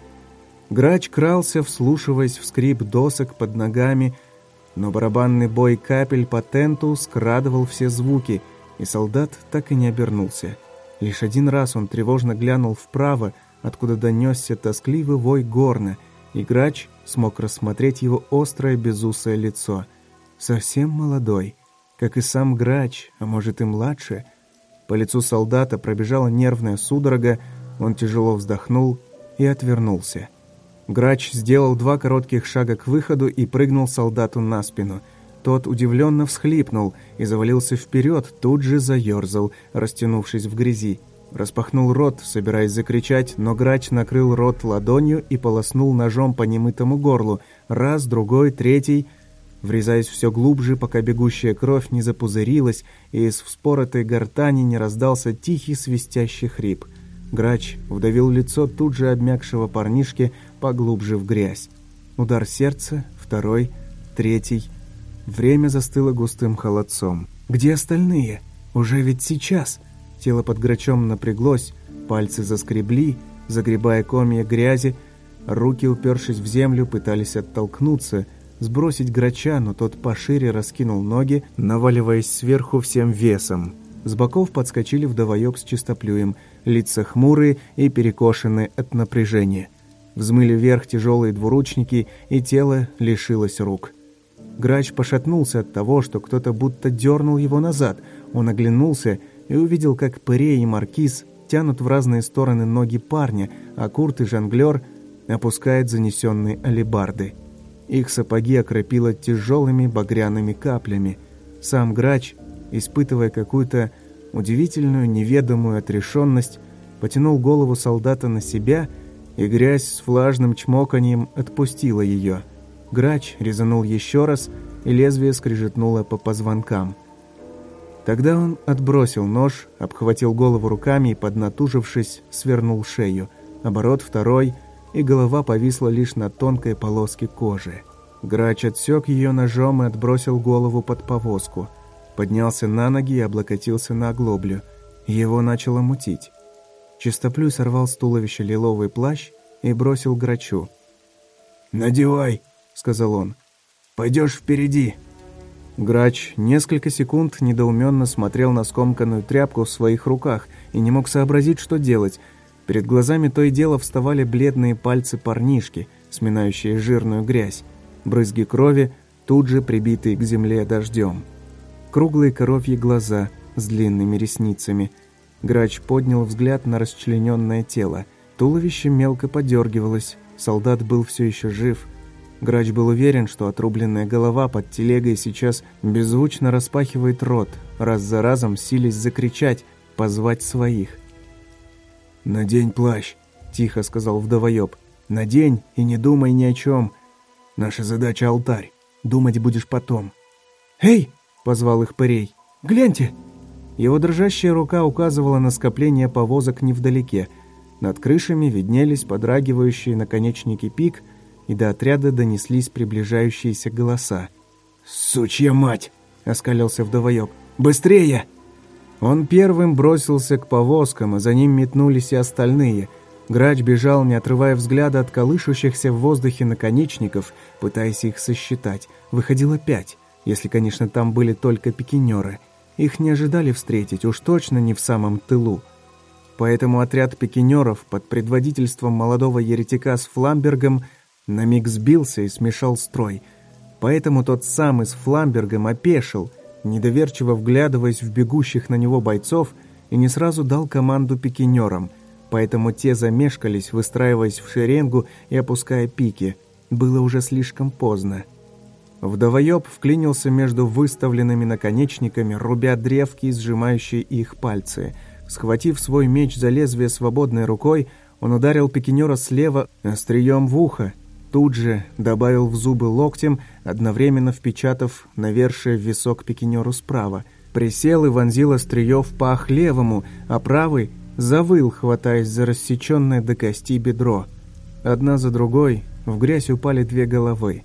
Грач крался, вслушиваясь в скрип досок под ногами, но барабанный бой капель по тенту скрадывал все звуки, и солдат так и не обернулся. Лишь один раз он тревожно глянул вправо, откуда донесся тоскливый вой горна, и грач смог рассмотреть его острое безусое лицо. Совсем молодой, как и сам грач, а может и младше. По лицу солдата пробежала нервная судорога, он тяжело вздохнул и отвернулся. Грач сделал два коротких шага к выходу и прыгнул солдату на спину. Тот удивленно всхлипнул и завалился вперед, тут же заерзал, растянувшись в грязи. Распахнул рот, собираясь закричать, но грач накрыл рот ладонью и полоснул ножом по немытому горлу. Раз, другой, третий, врезаясь все глубже, пока бегущая кровь не запузырилась, и из вспоротой гортани не раздался тихий свистящий хрип. Грач вдавил лицо тут же обмякшего парнишки поглубже в грязь. Удар сердца, второй, третий. Время застыло густым холодцом. «Где остальные? Уже ведь сейчас!» Тело под грачом напряглось, пальцы заскребли, загребая комья грязи. Руки, упершись в землю, пытались оттолкнуться, сбросить грача, но тот пошире раскинул ноги, наваливаясь сверху всем весом. С боков подскочили вдовоёб с чистоплюем, лица хмурые и перекошенные от напряжения. Взмыли вверх тяжелые двуручники, и тело лишилось рук. Грач пошатнулся от того, что кто-то будто дернул его назад. Он оглянулся и увидел, как Пырей и Маркиз тянут в разные стороны ноги парня, а Курт и жонглер опускают занесенные алебарды. Их сапоги окропило тяжелыми багряными каплями. Сам грач, испытывая какую-то удивительную неведомую отрешенность, потянул голову солдата на себя, и грязь с влажным чмоканьем отпустила ее. Грач резанул еще раз, и лезвие скрежетнуло по позвонкам. Тогда он отбросил нож, обхватил голову руками и, поднатужившись, свернул шею. Оборот второй, и голова повисла лишь на тонкой полоске кожи. Грач отсек ее ножом и отбросил голову под повозку. Поднялся на ноги и облокотился на оглоблю. Его начало мутить. Чистоплюй сорвал с туловища лиловый плащ и бросил грачу. «Надевай», — сказал он. «Пойдешь впереди». Грач несколько секунд недоуменно смотрел на скомканную тряпку в своих руках и не мог сообразить, что делать. Перед глазами то и дело вставали бледные пальцы парнишки, сминающие жирную грязь. Брызги крови, тут же прибитые к земле дождем. Круглые коровьи глаза с длинными ресницами. Грач поднял взгляд на расчлененное тело. Туловище мелко подергивалось. Солдат был все еще жив. Грач был уверен, что отрубленная голова под телегой сейчас беззвучно распахивает рот, раз за разом силясь закричать, позвать своих. «Надень плащ», — тихо сказал вдовоёб. «Надень и не думай ни о чем. Наша задача — алтарь. Думать будешь потом». «Эй!» — позвал их Пырей. «Гляньте!» Его дрожащая рука указывала на скопление повозок невдалеке. Над крышами виднелись подрагивающие наконечники пик, и до отряда донеслись приближающиеся голоса. «Сучья мать!» — оскалился вдовоёб. «Быстрее!» Он первым бросился к повозкам, а за ним метнулись и остальные. Грач бежал, не отрывая взгляда от колышущихся в воздухе наконечников, пытаясь их сосчитать. Выходило пять, если, конечно, там были только пикинеры. Их не ожидали встретить, уж точно не в самом тылу. Поэтому отряд пикинеров под предводительством молодого еретика с Фламбергом на миг сбился и смешал строй. Поэтому тот самый с Фламбергом опешил, недоверчиво вглядываясь в бегущих на него бойцов, и не сразу дал команду пикинерам. Поэтому те замешкались, выстраиваясь в шеренгу и опуская пики. Было уже слишком поздно. Вдовоёб вклинился между выставленными наконечниками, рубя древки и сжимающие их пальцы. Схватив свой меч за лезвие свободной рукой, он ударил пикинера слева острием в ухо. Тут же добавил в зубы локтем, одновременно впечатав навершие в висок пикинеру справа. Присел и вонзил острие в пах левому, а правый завыл, хватаясь за рассеченное до кости бедро. Одна за другой в грязь упали две головы.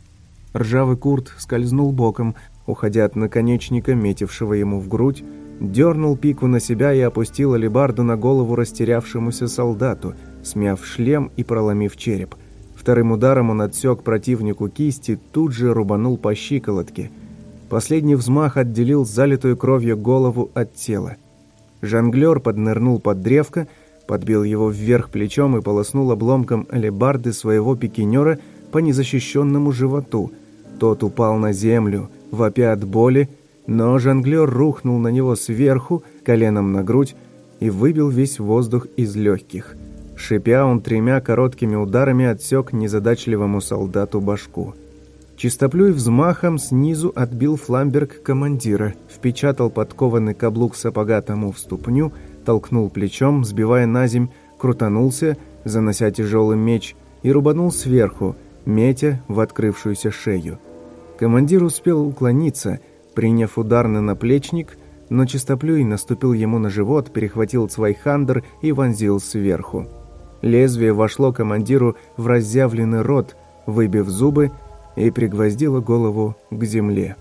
Ржавый Курт скользнул боком, уходя от наконечника, метившего ему в грудь, дернул пику на себя и опустил алебарду на голову растерявшемуся солдату, смяв шлем и проломив череп. Вторым ударом он отсек противнику кисти, тут же рубанул по щиколотке. Последний взмах отделил залитую кровью голову от тела. Жонглер поднырнул под древко, подбил его вверх плечом и полоснул обломком алебарды своего пикинера по незащищенному животу. Тот упал на землю, вопя от боли, но жонглер рухнул на него сверху, коленом на грудь, и выбил весь воздух из легких. Шипя, он тремя короткими ударами отсек незадачливому солдату башку. Чистоплюй взмахом снизу отбил Фламберг командира, впечатал подкованный каблук сапога тому в ступню, толкнул плечом, сбивая на земь, крутанулся, занося тяжелый меч, и рубанул сверху, метя в открывшуюся шею. Командир успел уклониться, приняв удар на наплечник, но Чистоплюй наступил ему на живот, перехватил свайхандер и вонзил сверху. Лезвие вошло командиру в разъявленный рот, выбив зубы, и пригвоздило голову к земле.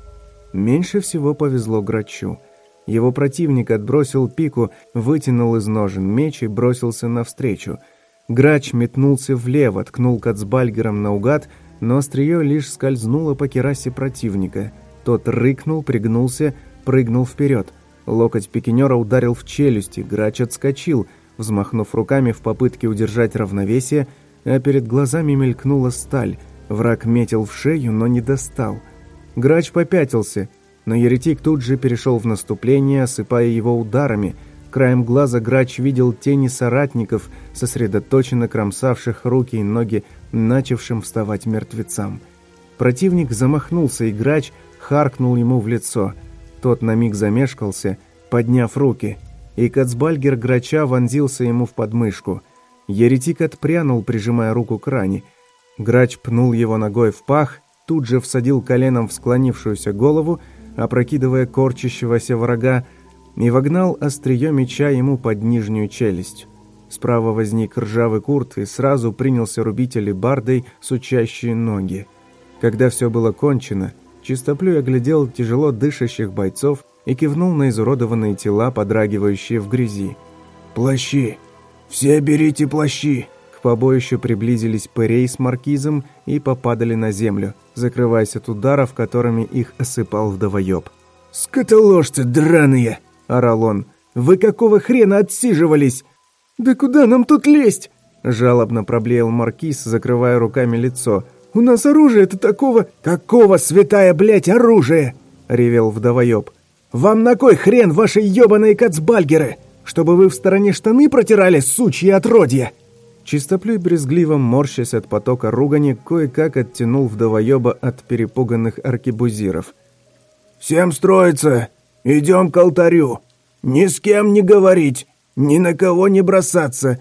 Меньше всего повезло Грачу. Его противник отбросил пику, вытянул из ножен меч и бросился навстречу. Грач метнулся влево, ткнул кацбальгером наугад, но острие лишь скользнуло по керасе противника. Тот рыкнул, пригнулся, прыгнул вперед. Локоть пикинера ударил в челюсти, Грач отскочил, взмахнув руками в попытке удержать равновесие, а перед глазами мелькнула сталь. Враг метил в шею, но не достал. Грач попятился, но еретик тут же перешел в наступление, осыпая его ударами. Краем глаза Грач видел тени соратников, сосредоточенно кромсавших руки и ноги начавшим вставать мертвецам. Противник замахнулся, и Грач харкнул ему в лицо. Тот на миг замешкался, подняв руки, и кацбальгер Грача вонзился ему в подмышку. Еретик отпрянул, прижимая руку к ране. Грач пнул его ногой в пах, тут же всадил коленом в склонившуюся голову, опрокидывая корчащегося врага, и вогнал острие меча ему под нижнюю челюсть. Справа возник ржавый Курт и сразу принялся рубить алебардой сучащие ноги. Когда все было кончено, Чистоплюй оглядел тяжело дышащих бойцов и кивнул на изуродованные тела, подрагивающие в грязи. «Плащи! Все берите плащи!» К побоищу приблизились Пырей с Маркизом и попадали на землю, закрываясь от ударов, которыми их осыпал вдовоёб. «Скотоложцы драные!» – орал он. «Вы какого хрена отсиживались?» «Да куда нам тут лезть?» – жалобно проблеял Маркиз, закрывая руками лицо. «У нас оружие-то такого...» «Какого, святая, блядь, оружия?» – ревел вдовоёб. «Вам на кой хрен ваши ёбаные кацбальгеры? Чтобы вы в стороне штаны протирали, сучьи отродья!» Чистоплюй, брезгливо морщась от потока ругани, кое-как оттянул вдовоёба от перепуганных аркебузиров. «Всем строиться! Идем к алтарю! Ни с кем не говорить, ни на кого не бросаться!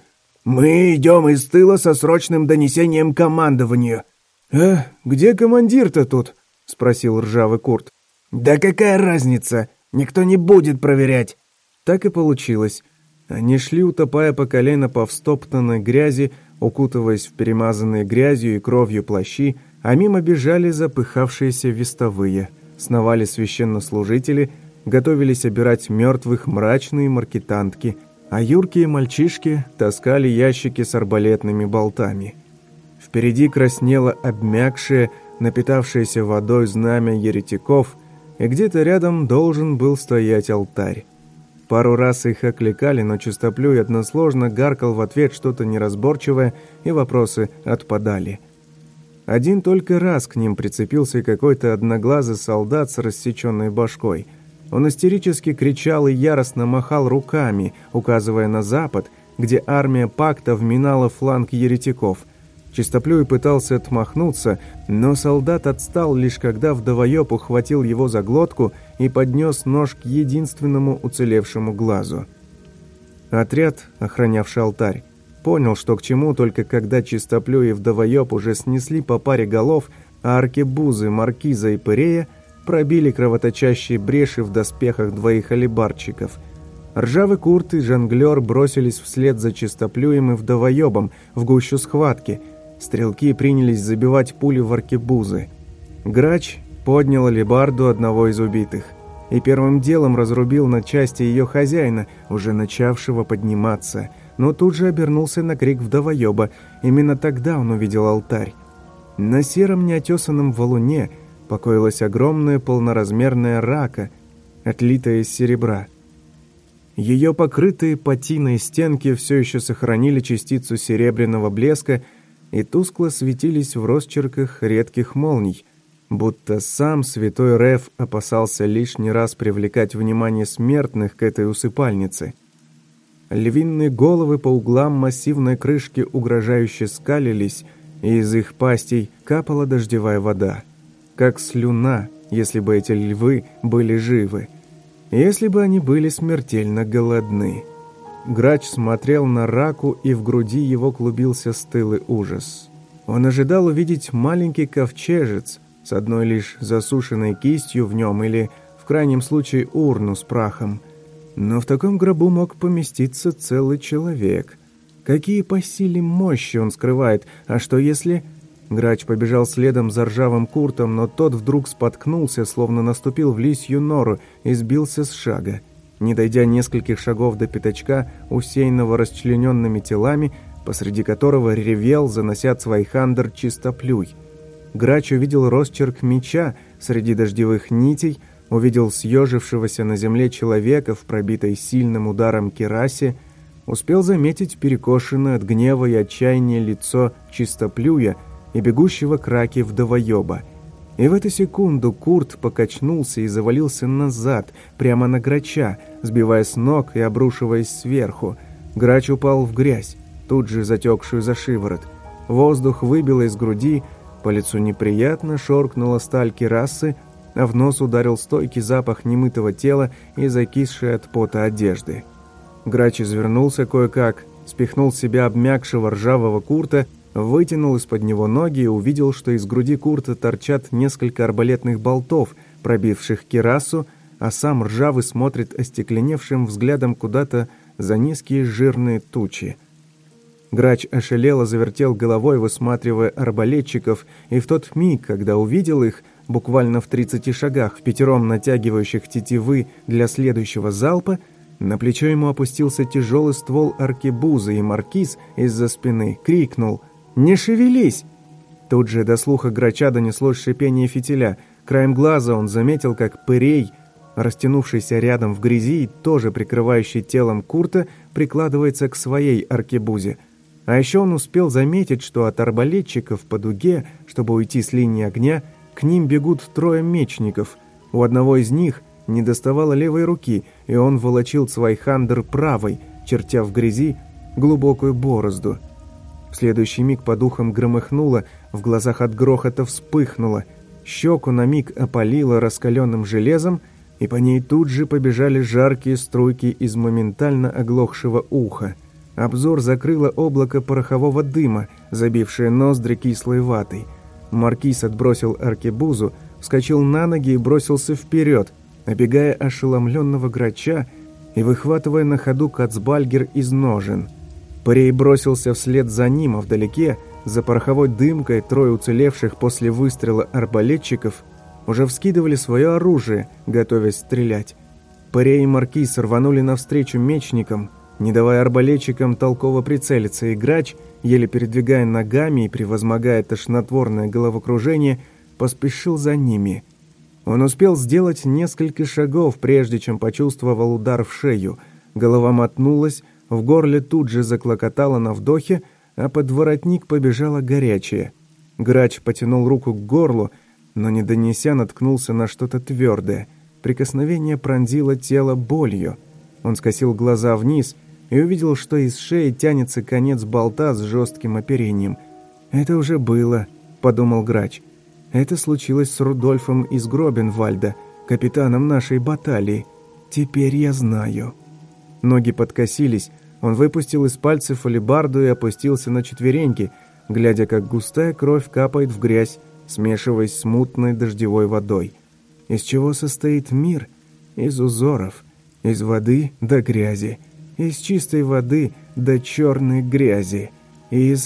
Мы идем из тыла со срочным донесением командованию!» «А где командир-то тут?» — спросил ржавый Курт. «Да какая разница? Никто не будет проверять!» Так и получилось. Они шли, утопая по колено по встоптанной грязи, укутываясь в перемазанные грязью и кровью плащи, а мимо бежали запыхавшиеся вестовые, сновали священнослужители, готовились обирать мертвых мрачные маркетантки, а юркие мальчишки таскали ящики с арбалетными болтами. Впереди краснело обмякшее, напитавшееся водой знамя еретиков, и где-то рядом должен был стоять алтарь. Пару раз их окликали, но Чистоплюй односложно гаркал в ответ что-то неразборчивое, и вопросы отпадали. Один только раз к ним прицепился какой-то одноглазый солдат с рассеченной башкой. Он истерически кричал и яростно махал руками, указывая на запад, где армия пакта вминала фланг еретиков. Чистоплюй пытался отмахнуться, но солдат отстал лишь когда вдовоёб ухватил его за глотку и поднес нож к единственному уцелевшему глазу. Отряд, охранявший алтарь, понял, что к чему, только когда Чистоплюй и вдовоёб уже снесли по паре голов, а аркебузы, маркиза и пырея пробили кровоточащие бреши в доспехах двоих алебардщиков. Ржавый Курт и жонглёр бросились вслед за Чистоплюем и вдовоёбом в гущу схватки. Стрелки принялись забивать пули в аркебузы. Грач поднял алебарду одного из убитых и первым делом разрубил на части ее хозяина, уже начавшего подниматься, но тут же обернулся на крик вдовоёба. Именно тогда он увидел алтарь. На сером неотесанном валуне покоилась огромная полноразмерная рака, отлитая из серебра. Ее покрытые патиной стенки все еще сохранили частицу серебряного блеска и тускло светились в росчерках редких молний, будто сам святой Рев опасался лишний раз привлекать внимание смертных к этой усыпальнице. Львиные головы по углам массивной крышки угрожающе скалились, и из их пастей капала дождевая вода, как слюна, если бы эти львы были живы, если бы они были смертельно голодны. Грач смотрел на раку, и в груди его клубился стылый ужас. Он ожидал увидеть маленький ковчежец с одной лишь засушенной кистью в нем или, в крайнем случае, урну с прахом. Но в таком гробу мог поместиться целый человек. Какие по силе мощи он скрывает, а что если... Грач побежал следом за ржавым Куртом, но тот вдруг споткнулся, словно наступил в лисью нору, и сбился с шага. Не дойдя нескольких шагов до пятачка, усеянного расчлененными телами, посреди которого ревел, занося цвайхандр, Чистоплюй. Грач увидел росчерк меча среди дождевых нитей, увидел съежившегося на земле человека в пробитой сильным ударом кирасе, успел заметить перекошенное от гнева и отчаяния лицо Чистоплюя и бегущего к раке вдовоёба. И в эту секунду Курт покачнулся и завалился назад, прямо на Грача, сбивая с ног и обрушиваясь сверху. Грач упал в грязь, тут же затекшую за шиворот. Воздух выбило из груди, по лицу неприятно шоркнула сталь кирасы, а в нос ударил стойкий запах немытого тела и закисшей от пота одежды. Грач извернулся кое-как, спихнул с себя обмякшего ржавого Курта, вытянул из-под него ноги и увидел, что из груди Курта торчат несколько арбалетных болтов, пробивших кирасу, а сам ржавый смотрит остекленевшим взглядом куда-то за низкие жирные тучи. Грач ошалело завертел головой, высматривая арбалетчиков, и в тот миг, когда увидел их, буквально в тридцати шагах, впятером натягивающих тетивы для следующего залпа, на плечо ему опустился тяжелый ствол аркебузы, и маркиз из-за спины крикнул «Не шевелись!». Тут же до слуха Грача донеслось шипение фитиля. Краем глаза он заметил, как пырей, растянувшийся рядом в грязи и тоже прикрывающий телом Курта, прикладывается к своей аркебузе. А еще он успел заметить, что от арбалетчиков по дуге, чтобы уйти с линии огня, к ним бегут трое мечников. У одного из них не доставало левой руки, и он волочил цвайхандр правой, чертя в грязи глубокую борозду. В следующий миг по духам громыхнуло, в глазах от грохота вспыхнуло, щеку на миг опалило раскаленным железом, и по ней тут же побежали жаркие струйки из моментально оглохшего уха. Обзор закрыло облако порохового дыма, забившее ноздри кислой ватой. Маркиз отбросил аркебузу, вскочил на ноги и бросился вперед, обегая ошеломленного Грача и выхватывая на ходу кацбальгер из ножен. Парей бросился вслед за ним, а вдалеке, за пороховой дымкой, трое уцелевших после выстрела арбалетчиков уже вскидывали свое оружие, готовясь стрелять. Парей и маркиз рванули навстречу мечникам, не давая арбалетчикам толково прицелиться, и Грач, еле передвигая ногами и превозмогая тошнотворное головокружение, поспешил за ними. Он успел сделать несколько шагов, прежде чем почувствовал удар в шею. Голова мотнулась, в горле тут же заклокотало на вдохе, а под воротник побежало горячее. Грач потянул руку к горлу, но, не донеся, наткнулся на что-то твердое. Прикосновение пронзило тело болью. Он скосил глаза вниз и увидел, что из шеи тянется конец болта с жестким оперением. «Это уже было», — подумал Грач. «Это случилось с Рудольфом из Гробенвальда, капитаном нашей баталии. Теперь я знаю». Ноги подкосились, он выпустил из пальцев алебарду и опустился на четвереньки, глядя, как густая кровь капает в грязь, смешиваясь с мутной дождевой водой. Из чего состоит мир? Из узоров, из воды до грязи, из чистой воды до черной грязи, из...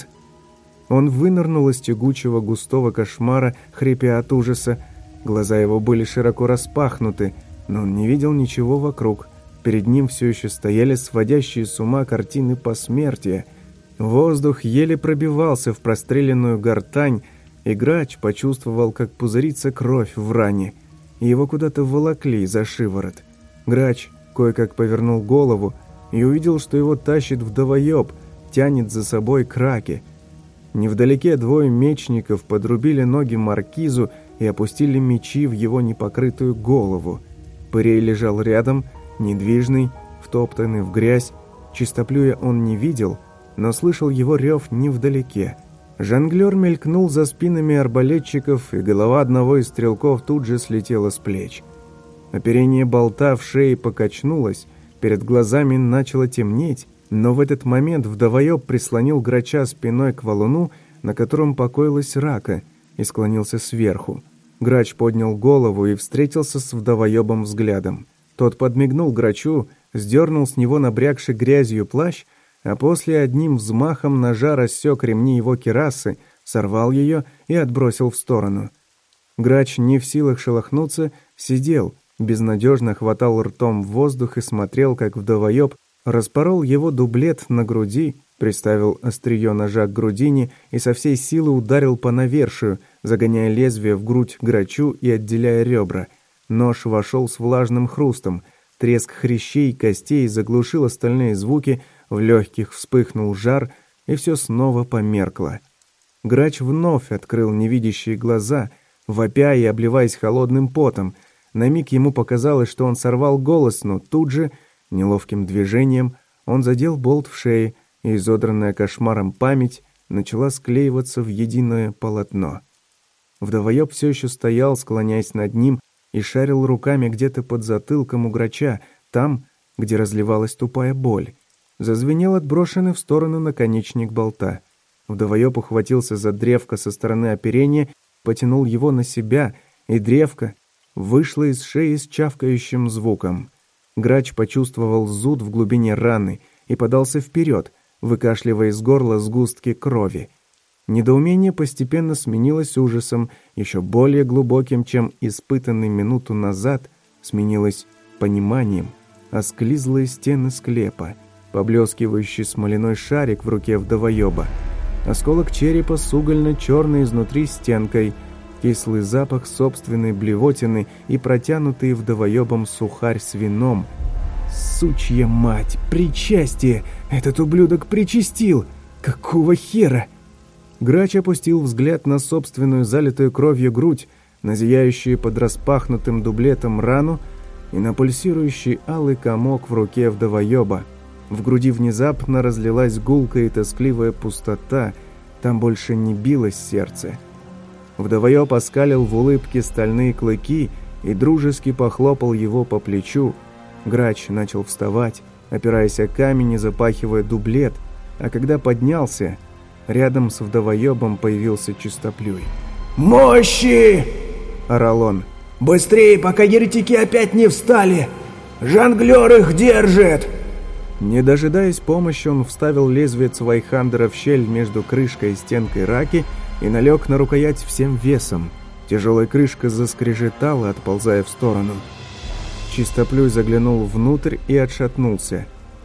Он вынырнул из тягучего густого кошмара, хрипя от ужаса. Глаза его были широко распахнуты, но он не видел ничего вокруг. Перед ним все еще стояли сводящие с ума картины посмертия. Воздух еле пробивался в простреленную гортань, и Грач почувствовал, как пузырится кровь в ране. Его куда-то волокли за шиворот. Грач кое-как повернул голову и увидел, что его тащит вдовоеб, тянет за собой Краки. Невдалеке двое мечников подрубили ноги маркизу и опустили мечи в его непокрытую голову. Пырей лежал рядом, недвижный, втоптанный в грязь. Чистоплюя он не видел, но слышал его рев невдалеке. Жонглер мелькнул за спинами арбалетчиков, и голова одного из стрелков тут же слетела с плеч. Оперение болта в шее покачнулось, перед глазами начало темнеть, но в этот момент вдовоеб прислонил Грача спиной к валуну, на котором покоилась рака, и склонился сверху. Грач поднял голову и встретился с вдовоебом взглядом. Тот подмигнул Грачу, сдернул с него набрякший грязью плащ, а после одним взмахом ножа рассек ремни его кирасы, сорвал ее и отбросил в сторону. Грач, не в силах шелохнуться, сидел, безнадежно хватал ртом в воздух и смотрел, как вдовоеб распорол его дублет на груди, приставил острие ножа к грудине и со всей силы ударил по навершию, загоняя лезвие в грудь Грачу и отделяя ребра. Нож вошел с влажным хрустом, треск хрящей и костей заглушил остальные звуки, в легких вспыхнул жар, и все снова померкло. Грач вновь открыл невидящие глаза, вопя и обливаясь холодным потом. На миг ему показалось, что он сорвал голос, но тут же, неловким движением, он задел болт в шее, и изодранная кошмаром память начала склеиваться в единое полотно. Вдовоеб все еще стоял, склоняясь над ним, и шарил руками где-то под затылком у Грача, там, где разливалась тупая боль. Зазвенел отброшенный в сторону наконечник болта. Вдовоеб ухватился за древко со стороны оперения, потянул его на себя, и древко вышло из шеи с чавкающим звуком. Грач почувствовал зуд в глубине раны и подался вперед, выкашливая из горла сгустки крови. Недоумение постепенно сменилось ужасом, еще более глубоким, чем испытанный минуту назад, сменилось пониманием. Осклизлые стены склепа, поблескивающий смоляной шарик в руке вдовоеба, осколок черепа с угольно-черной изнутри стенкой, кислый запах собственной блевотины и протянутый вдовоебом сухарь с вином. Сучья мать, причастие! Этот ублюдок причастил! Какого хера? Грач опустил взгляд на собственную залитую кровью грудь, на зияющую под распахнутым дублетом рану и на пульсирующий алый комок в руке вдовоеба. В груди внезапно разлилась гулкая и тоскливая пустота, там больше не билось сердце. Вдовоеб оскалил в улыбке стальные клыки и дружески похлопал его по плечу. Грач начал вставать, опираясь о камень и запахивая дублет, а когда поднялся, рядом с вдовоебом появился Чистоплюй. «Мощи!» – орал он. «Быстрее, пока еретики опять не встали! Жонглер их держит!» Не дожидаясь помощи, он вставил лезвие Цвайхандера в щель между крышкой и стенкой раки и налег на рукоять всем весом. Тяжелая крышка заскрежетала, отползая в сторону. Чистоплюй заглянул внутрь и отшатнулся.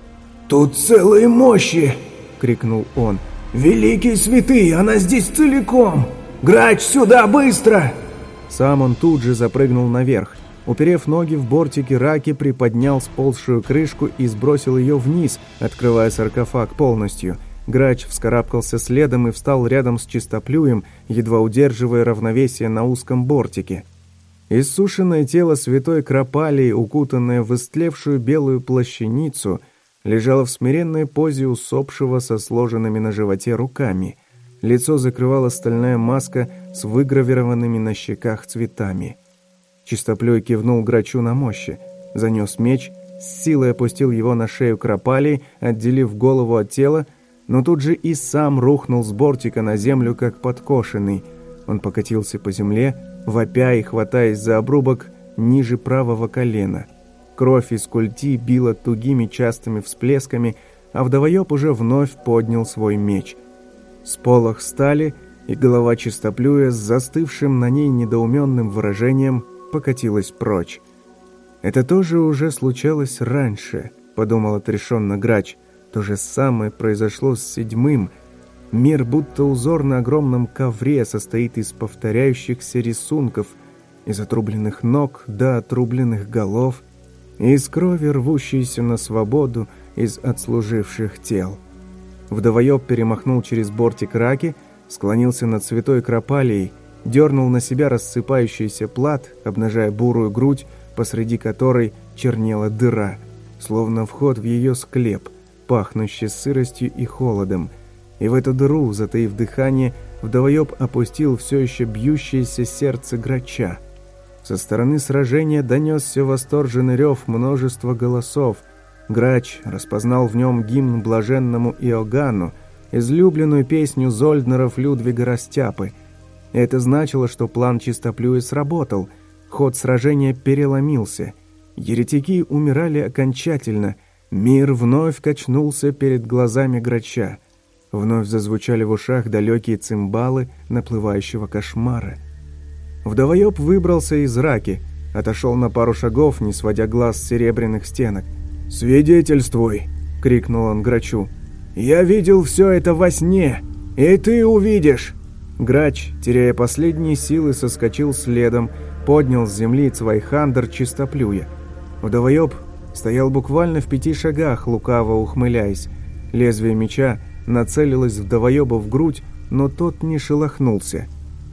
«Тут целые мощи!» — крикнул он. «Великие святые, она здесь целиком! Грач, сюда, быстро!» Сам он тут же запрыгнул наверх. Уперев ноги в бортики раки, приподнял сползшую крышку и сбросил ее вниз, открывая саркофаг полностью. Грач вскарабкался следом и встал рядом с Чистоплюем, едва удерживая равновесие на узком бортике. Иссушенное тело святой Кропалии, укутанное в истлевшую белую плащаницу, лежало в смиренной позе усопшего со сложенными на животе руками. Лицо закрывала стальная маска с выгравированными на щеках цветами. Чистоплюй кивнул Грачу на мощи, занес меч, с силой опустил его на шею Кропалии, отделив голову от тела, но тут же и сам рухнул с бортика на землю, как подкошенный. Он покатился по земле, вопя и хватаясь за обрубок ниже правого колена. Кровь из культи била тугими частыми всплесками, а вдовоёб уже вновь поднял свой меч. Сполох стали, и голова Чистоплюя с застывшим на ней недоуменным выражением покатилась прочь. «Это тоже уже случалось раньше», — подумал отрешенно Грач. «То же самое произошло с седьмым. Мир, будто узор на огромном ковре, состоит из повторяющихся рисунков, из отрубленных ног до отрубленных голов, из крови, рвущейся на свободу из отслуживших тел». Вдовоёб перемахнул через бортик раки, склонился над святой Кропалией, дернул на себя рассыпающийся плат, обнажая бурую грудь, посреди которой чернела дыра, словно вход в ее склеп, пахнущий сыростью и холодом. И в эту дыру, затаив дыхание, вдовоёб опустил все еще бьющееся сердце Грача. Со стороны сражения донесся восторженный рев множества голосов. Грач распознал в нем гимн блаженному Иоганну, излюбленную песню зольднеров Людвига Растяпы. Это значило, что план Чистоплюя сработал, ход сражения переломился. Еретики умирали окончательно, мир вновь качнулся перед глазами Грача. Вновь зазвучали в ушах далекие цимбалы наплывающего кошмара. Вдовоёб выбрался из раки, отошел на пару шагов, не сводя глаз с серебряных стенок. «Свидетельствуй!» — крикнул он Грачу. «Я видел все это во сне, и ты увидишь!» Грач, теряя последние силы, соскочил следом, поднял с земли Цвайхандер Чистоплюя. Вдовоёб стоял буквально в пяти шагах, лукаво ухмыляясь. Лезвие меча нацелилось вдовоёба в грудь, но тот не шелохнулся.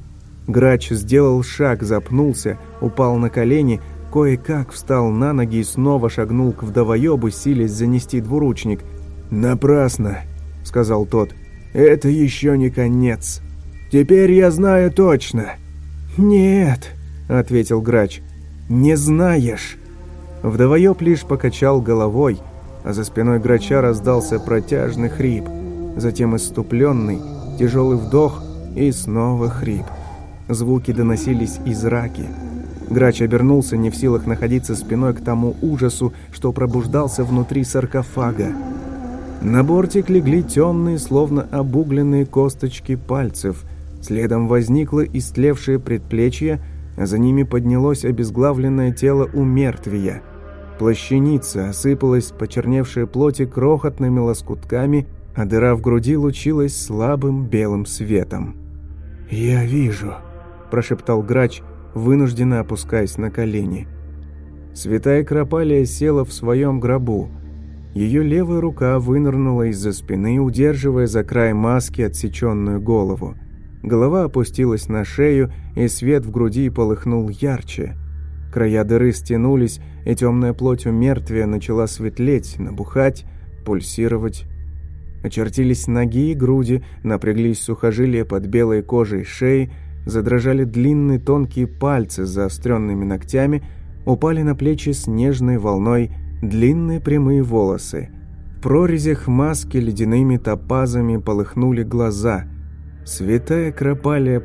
Грач сделал шаг, запнулся, упал на колени, кое-как встал на ноги и снова шагнул к вдовоёбу, силясь занести двуручник. «Напрасно», — сказал тот, — «это еще не конец. Теперь я знаю точно». «Нет», — ответил Грач, — «не знаешь». Вдовоёб лишь покачал головой, а за спиной Грача раздался протяжный хрип, затем исступленный, тяжелый вдох и снова хрип. Звуки доносились из раки. Грач обернулся, не в силах находиться спиной к тому ужасу, что пробуждался внутри саркофага. На бортик легли темные, словно обугленные косточки пальцев. Следом возникло истлевшее предплечье, а за ними поднялось обезглавленное тело умертвия. Плащаница осыпалась почерневшей плоти крохотными лоскутками, а дыра в груди лучилась слабым белым светом. «Я вижу», — прошептал Грач, вынужденно опускаясь на колени. Святая Кропалия села в своем гробу. Ее левая рука вынырнула из-за спины, удерживая за край маски отсеченную голову. Голова опустилась на шею, и свет в груди полыхнул ярче. Края дыры стянулись, и темная плоть у мертвия начала светлеть, набухать, пульсировать. Очертились ноги и груди, напряглись сухожилия под белой кожей шеи, задрожали длинные тонкие пальцы с заостренными ногтями, упали на плечи снежной волной длинные прямые волосы. В прорезях маски ледяными топазами полыхнули глаза. Святая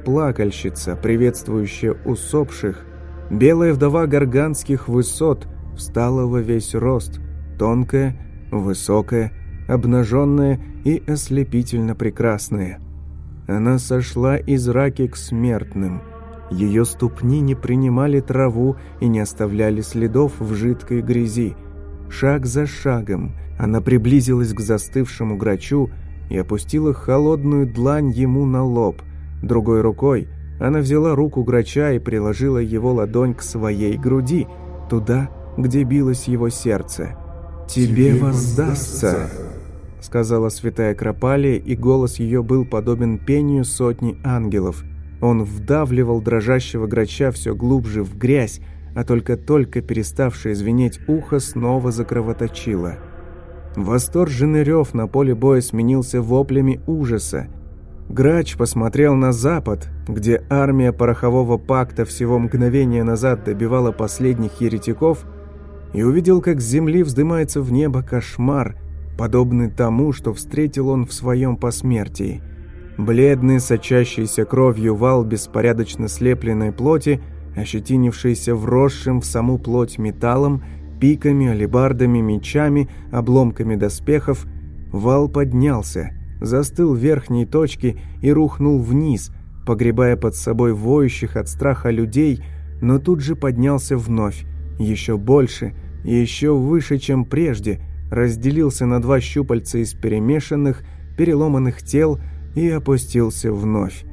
Кропалия-плакальщица, приветствующая усопших, белая вдова горганских высот, встала во весь рост, тонкая, высокая, обнаженная и ослепительно прекрасная. Она сошла из раки к смертным. Ее ступни не принимали траву и не оставляли следов в жидкой грязи. Шаг за шагом она приблизилась к застывшему грачу и опустила холодную длань ему на лоб. Другой рукой она взяла руку грача и приложила его ладонь к своей груди, туда, где билось его сердце. «Тебе, Тебе воздастся», — сказала святая Кропалия, и голос ее был подобен пению сотни ангелов. Он вдавливал дрожащего грача все глубже в грязь, а только-только переставшее звенеть ухо снова закровоточило. Восторженный рев на поле боя сменился воплями ужаса. Грач посмотрел на запад, где армия порохового пакта всего мгновение назад добивала последних еретиков, и увидел, как с земли вздымается в небо кошмар, подобный тому, что встретил он в своем посмертии. Бледный, сочащийся кровью вал беспорядочно слепленной плоти, ощетинившийся вросшим в саму плоть металлом, пиками, алебардами, мечами, обломками доспехов, вал поднялся, застыл в верхней точке и рухнул вниз, погребая под собой воющих от страха людей, но тут же поднялся вновь, еще больше и еще выше, чем прежде, разделился на два щупальца из перемешанных, переломанных тел и опустился вновь.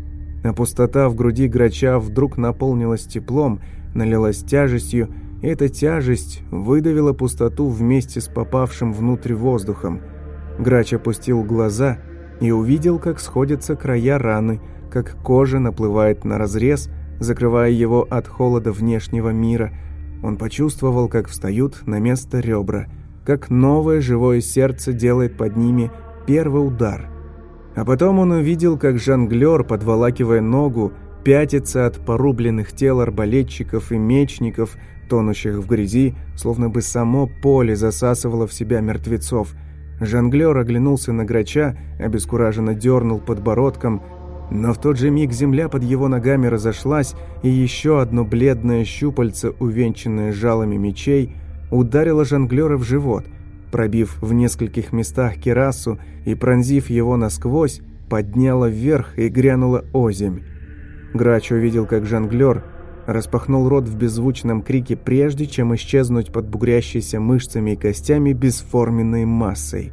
А пустота в груди грача вдруг наполнилась теплом, налилась тяжестью, и эта тяжесть выдавила пустоту вместе с попавшим внутрь воздухом. Грач опустил глаза и увидел, как сходятся края раны, как кожа наплывает на разрез, закрывая его от холода внешнего мира. Он почувствовал, как встают на место ребра, как новое живое сердце делает под ними первый удар. А потом он увидел, как жонглер, подволакивая ногу, пятится от порубленных тел арбалетчиков и мечников, тонущих в грязи, словно бы само поле засасывало в себя мертвецов. Жонглер оглянулся на грача, обескураженно дернул подбородком, но в тот же миг земля под его ногами разошлась, и еще одно бледное щупальце, увенчанное жалами мечей, ударило жонглера в живот, пробив в нескольких местах кирасу и пронзив его насквозь, подняло вверх и грянуло озимь. Грач увидел, как жонглер распахнул рот в беззвучном крике, прежде чем исчезнуть под бугрящейся мышцами и костями бесформенной массой.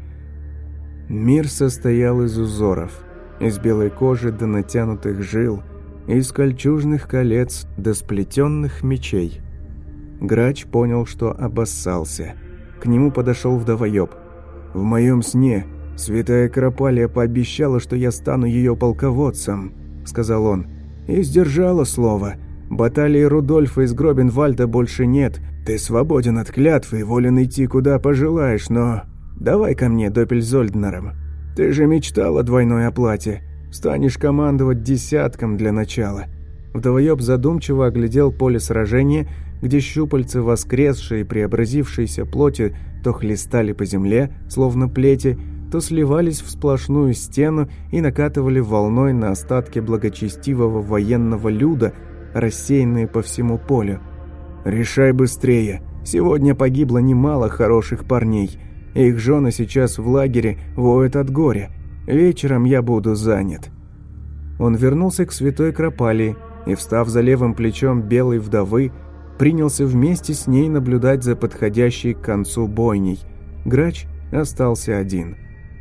Мир состоял из узоров, из белой кожи до натянутых жил, из кольчужных колец до сплетенных мечей. Грач понял, что обоссался. К нему подошел вдовоеб. «В моем сне святая Кропалия пообещала, что я стану ее полководцем», — сказал он, — «и сдержала слово. Баталии Рудольфа из Гробенвальда больше нет. Ты свободен от клятвы и волен идти куда пожелаешь, но давай ко мне Доппельзольднером. Ты же мечтал о двойной оплате. Станешь командовать десятком для начала». Вдовоеб задумчиво оглядел поле сражения, где щупальца воскресшей и преобразившейся плоти то хлестали по земле, словно плети, то сливались в сплошную стену и накатывали волной на остатки благочестивого военного люда, рассеянные по всему полю. «Решай быстрее. Сегодня погибло немало хороших парней. Их жены сейчас в лагере воют от горя. Вечером я буду занят». Он вернулся к святой Кропалии и, встав за левым плечом белой вдовы, принялся вместе с ней наблюдать за подходящей к концу бойней. Грач остался один.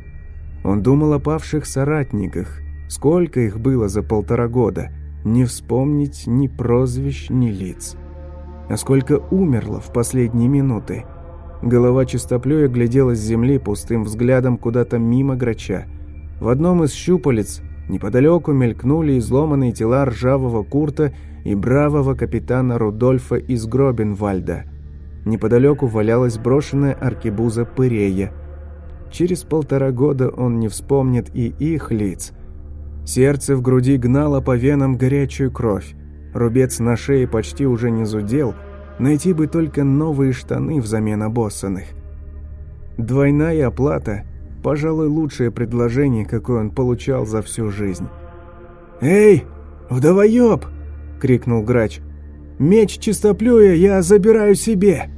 Он думал о павших соратниках. Сколько их было за полтора года? Не вспомнить ни прозвищ, ни лиц. А сколько умерло в последние минуты? Голова чистоплюя глядела с земли пустым взглядом куда-то мимо грача. В одном из щупалец неподалеку мелькнули изломанные тела ржавого Курта и бравого капитана Рудольфа из Гробенвальда. Неподалеку валялась брошенная аркебуза Пырея. Через полтора года он не вспомнит и их лиц. Сердце в груди гнало по венам горячую кровь. Рубец на шее почти уже не зудел. Найти бы только новые штаны взамен обоссанных. Двойная оплата – пожалуй, лучшее предложение, какое он получал за всю жизнь. «Эй, вдовоеб!» — крикнул грач. «Меч чистоплюя я забираю себе!»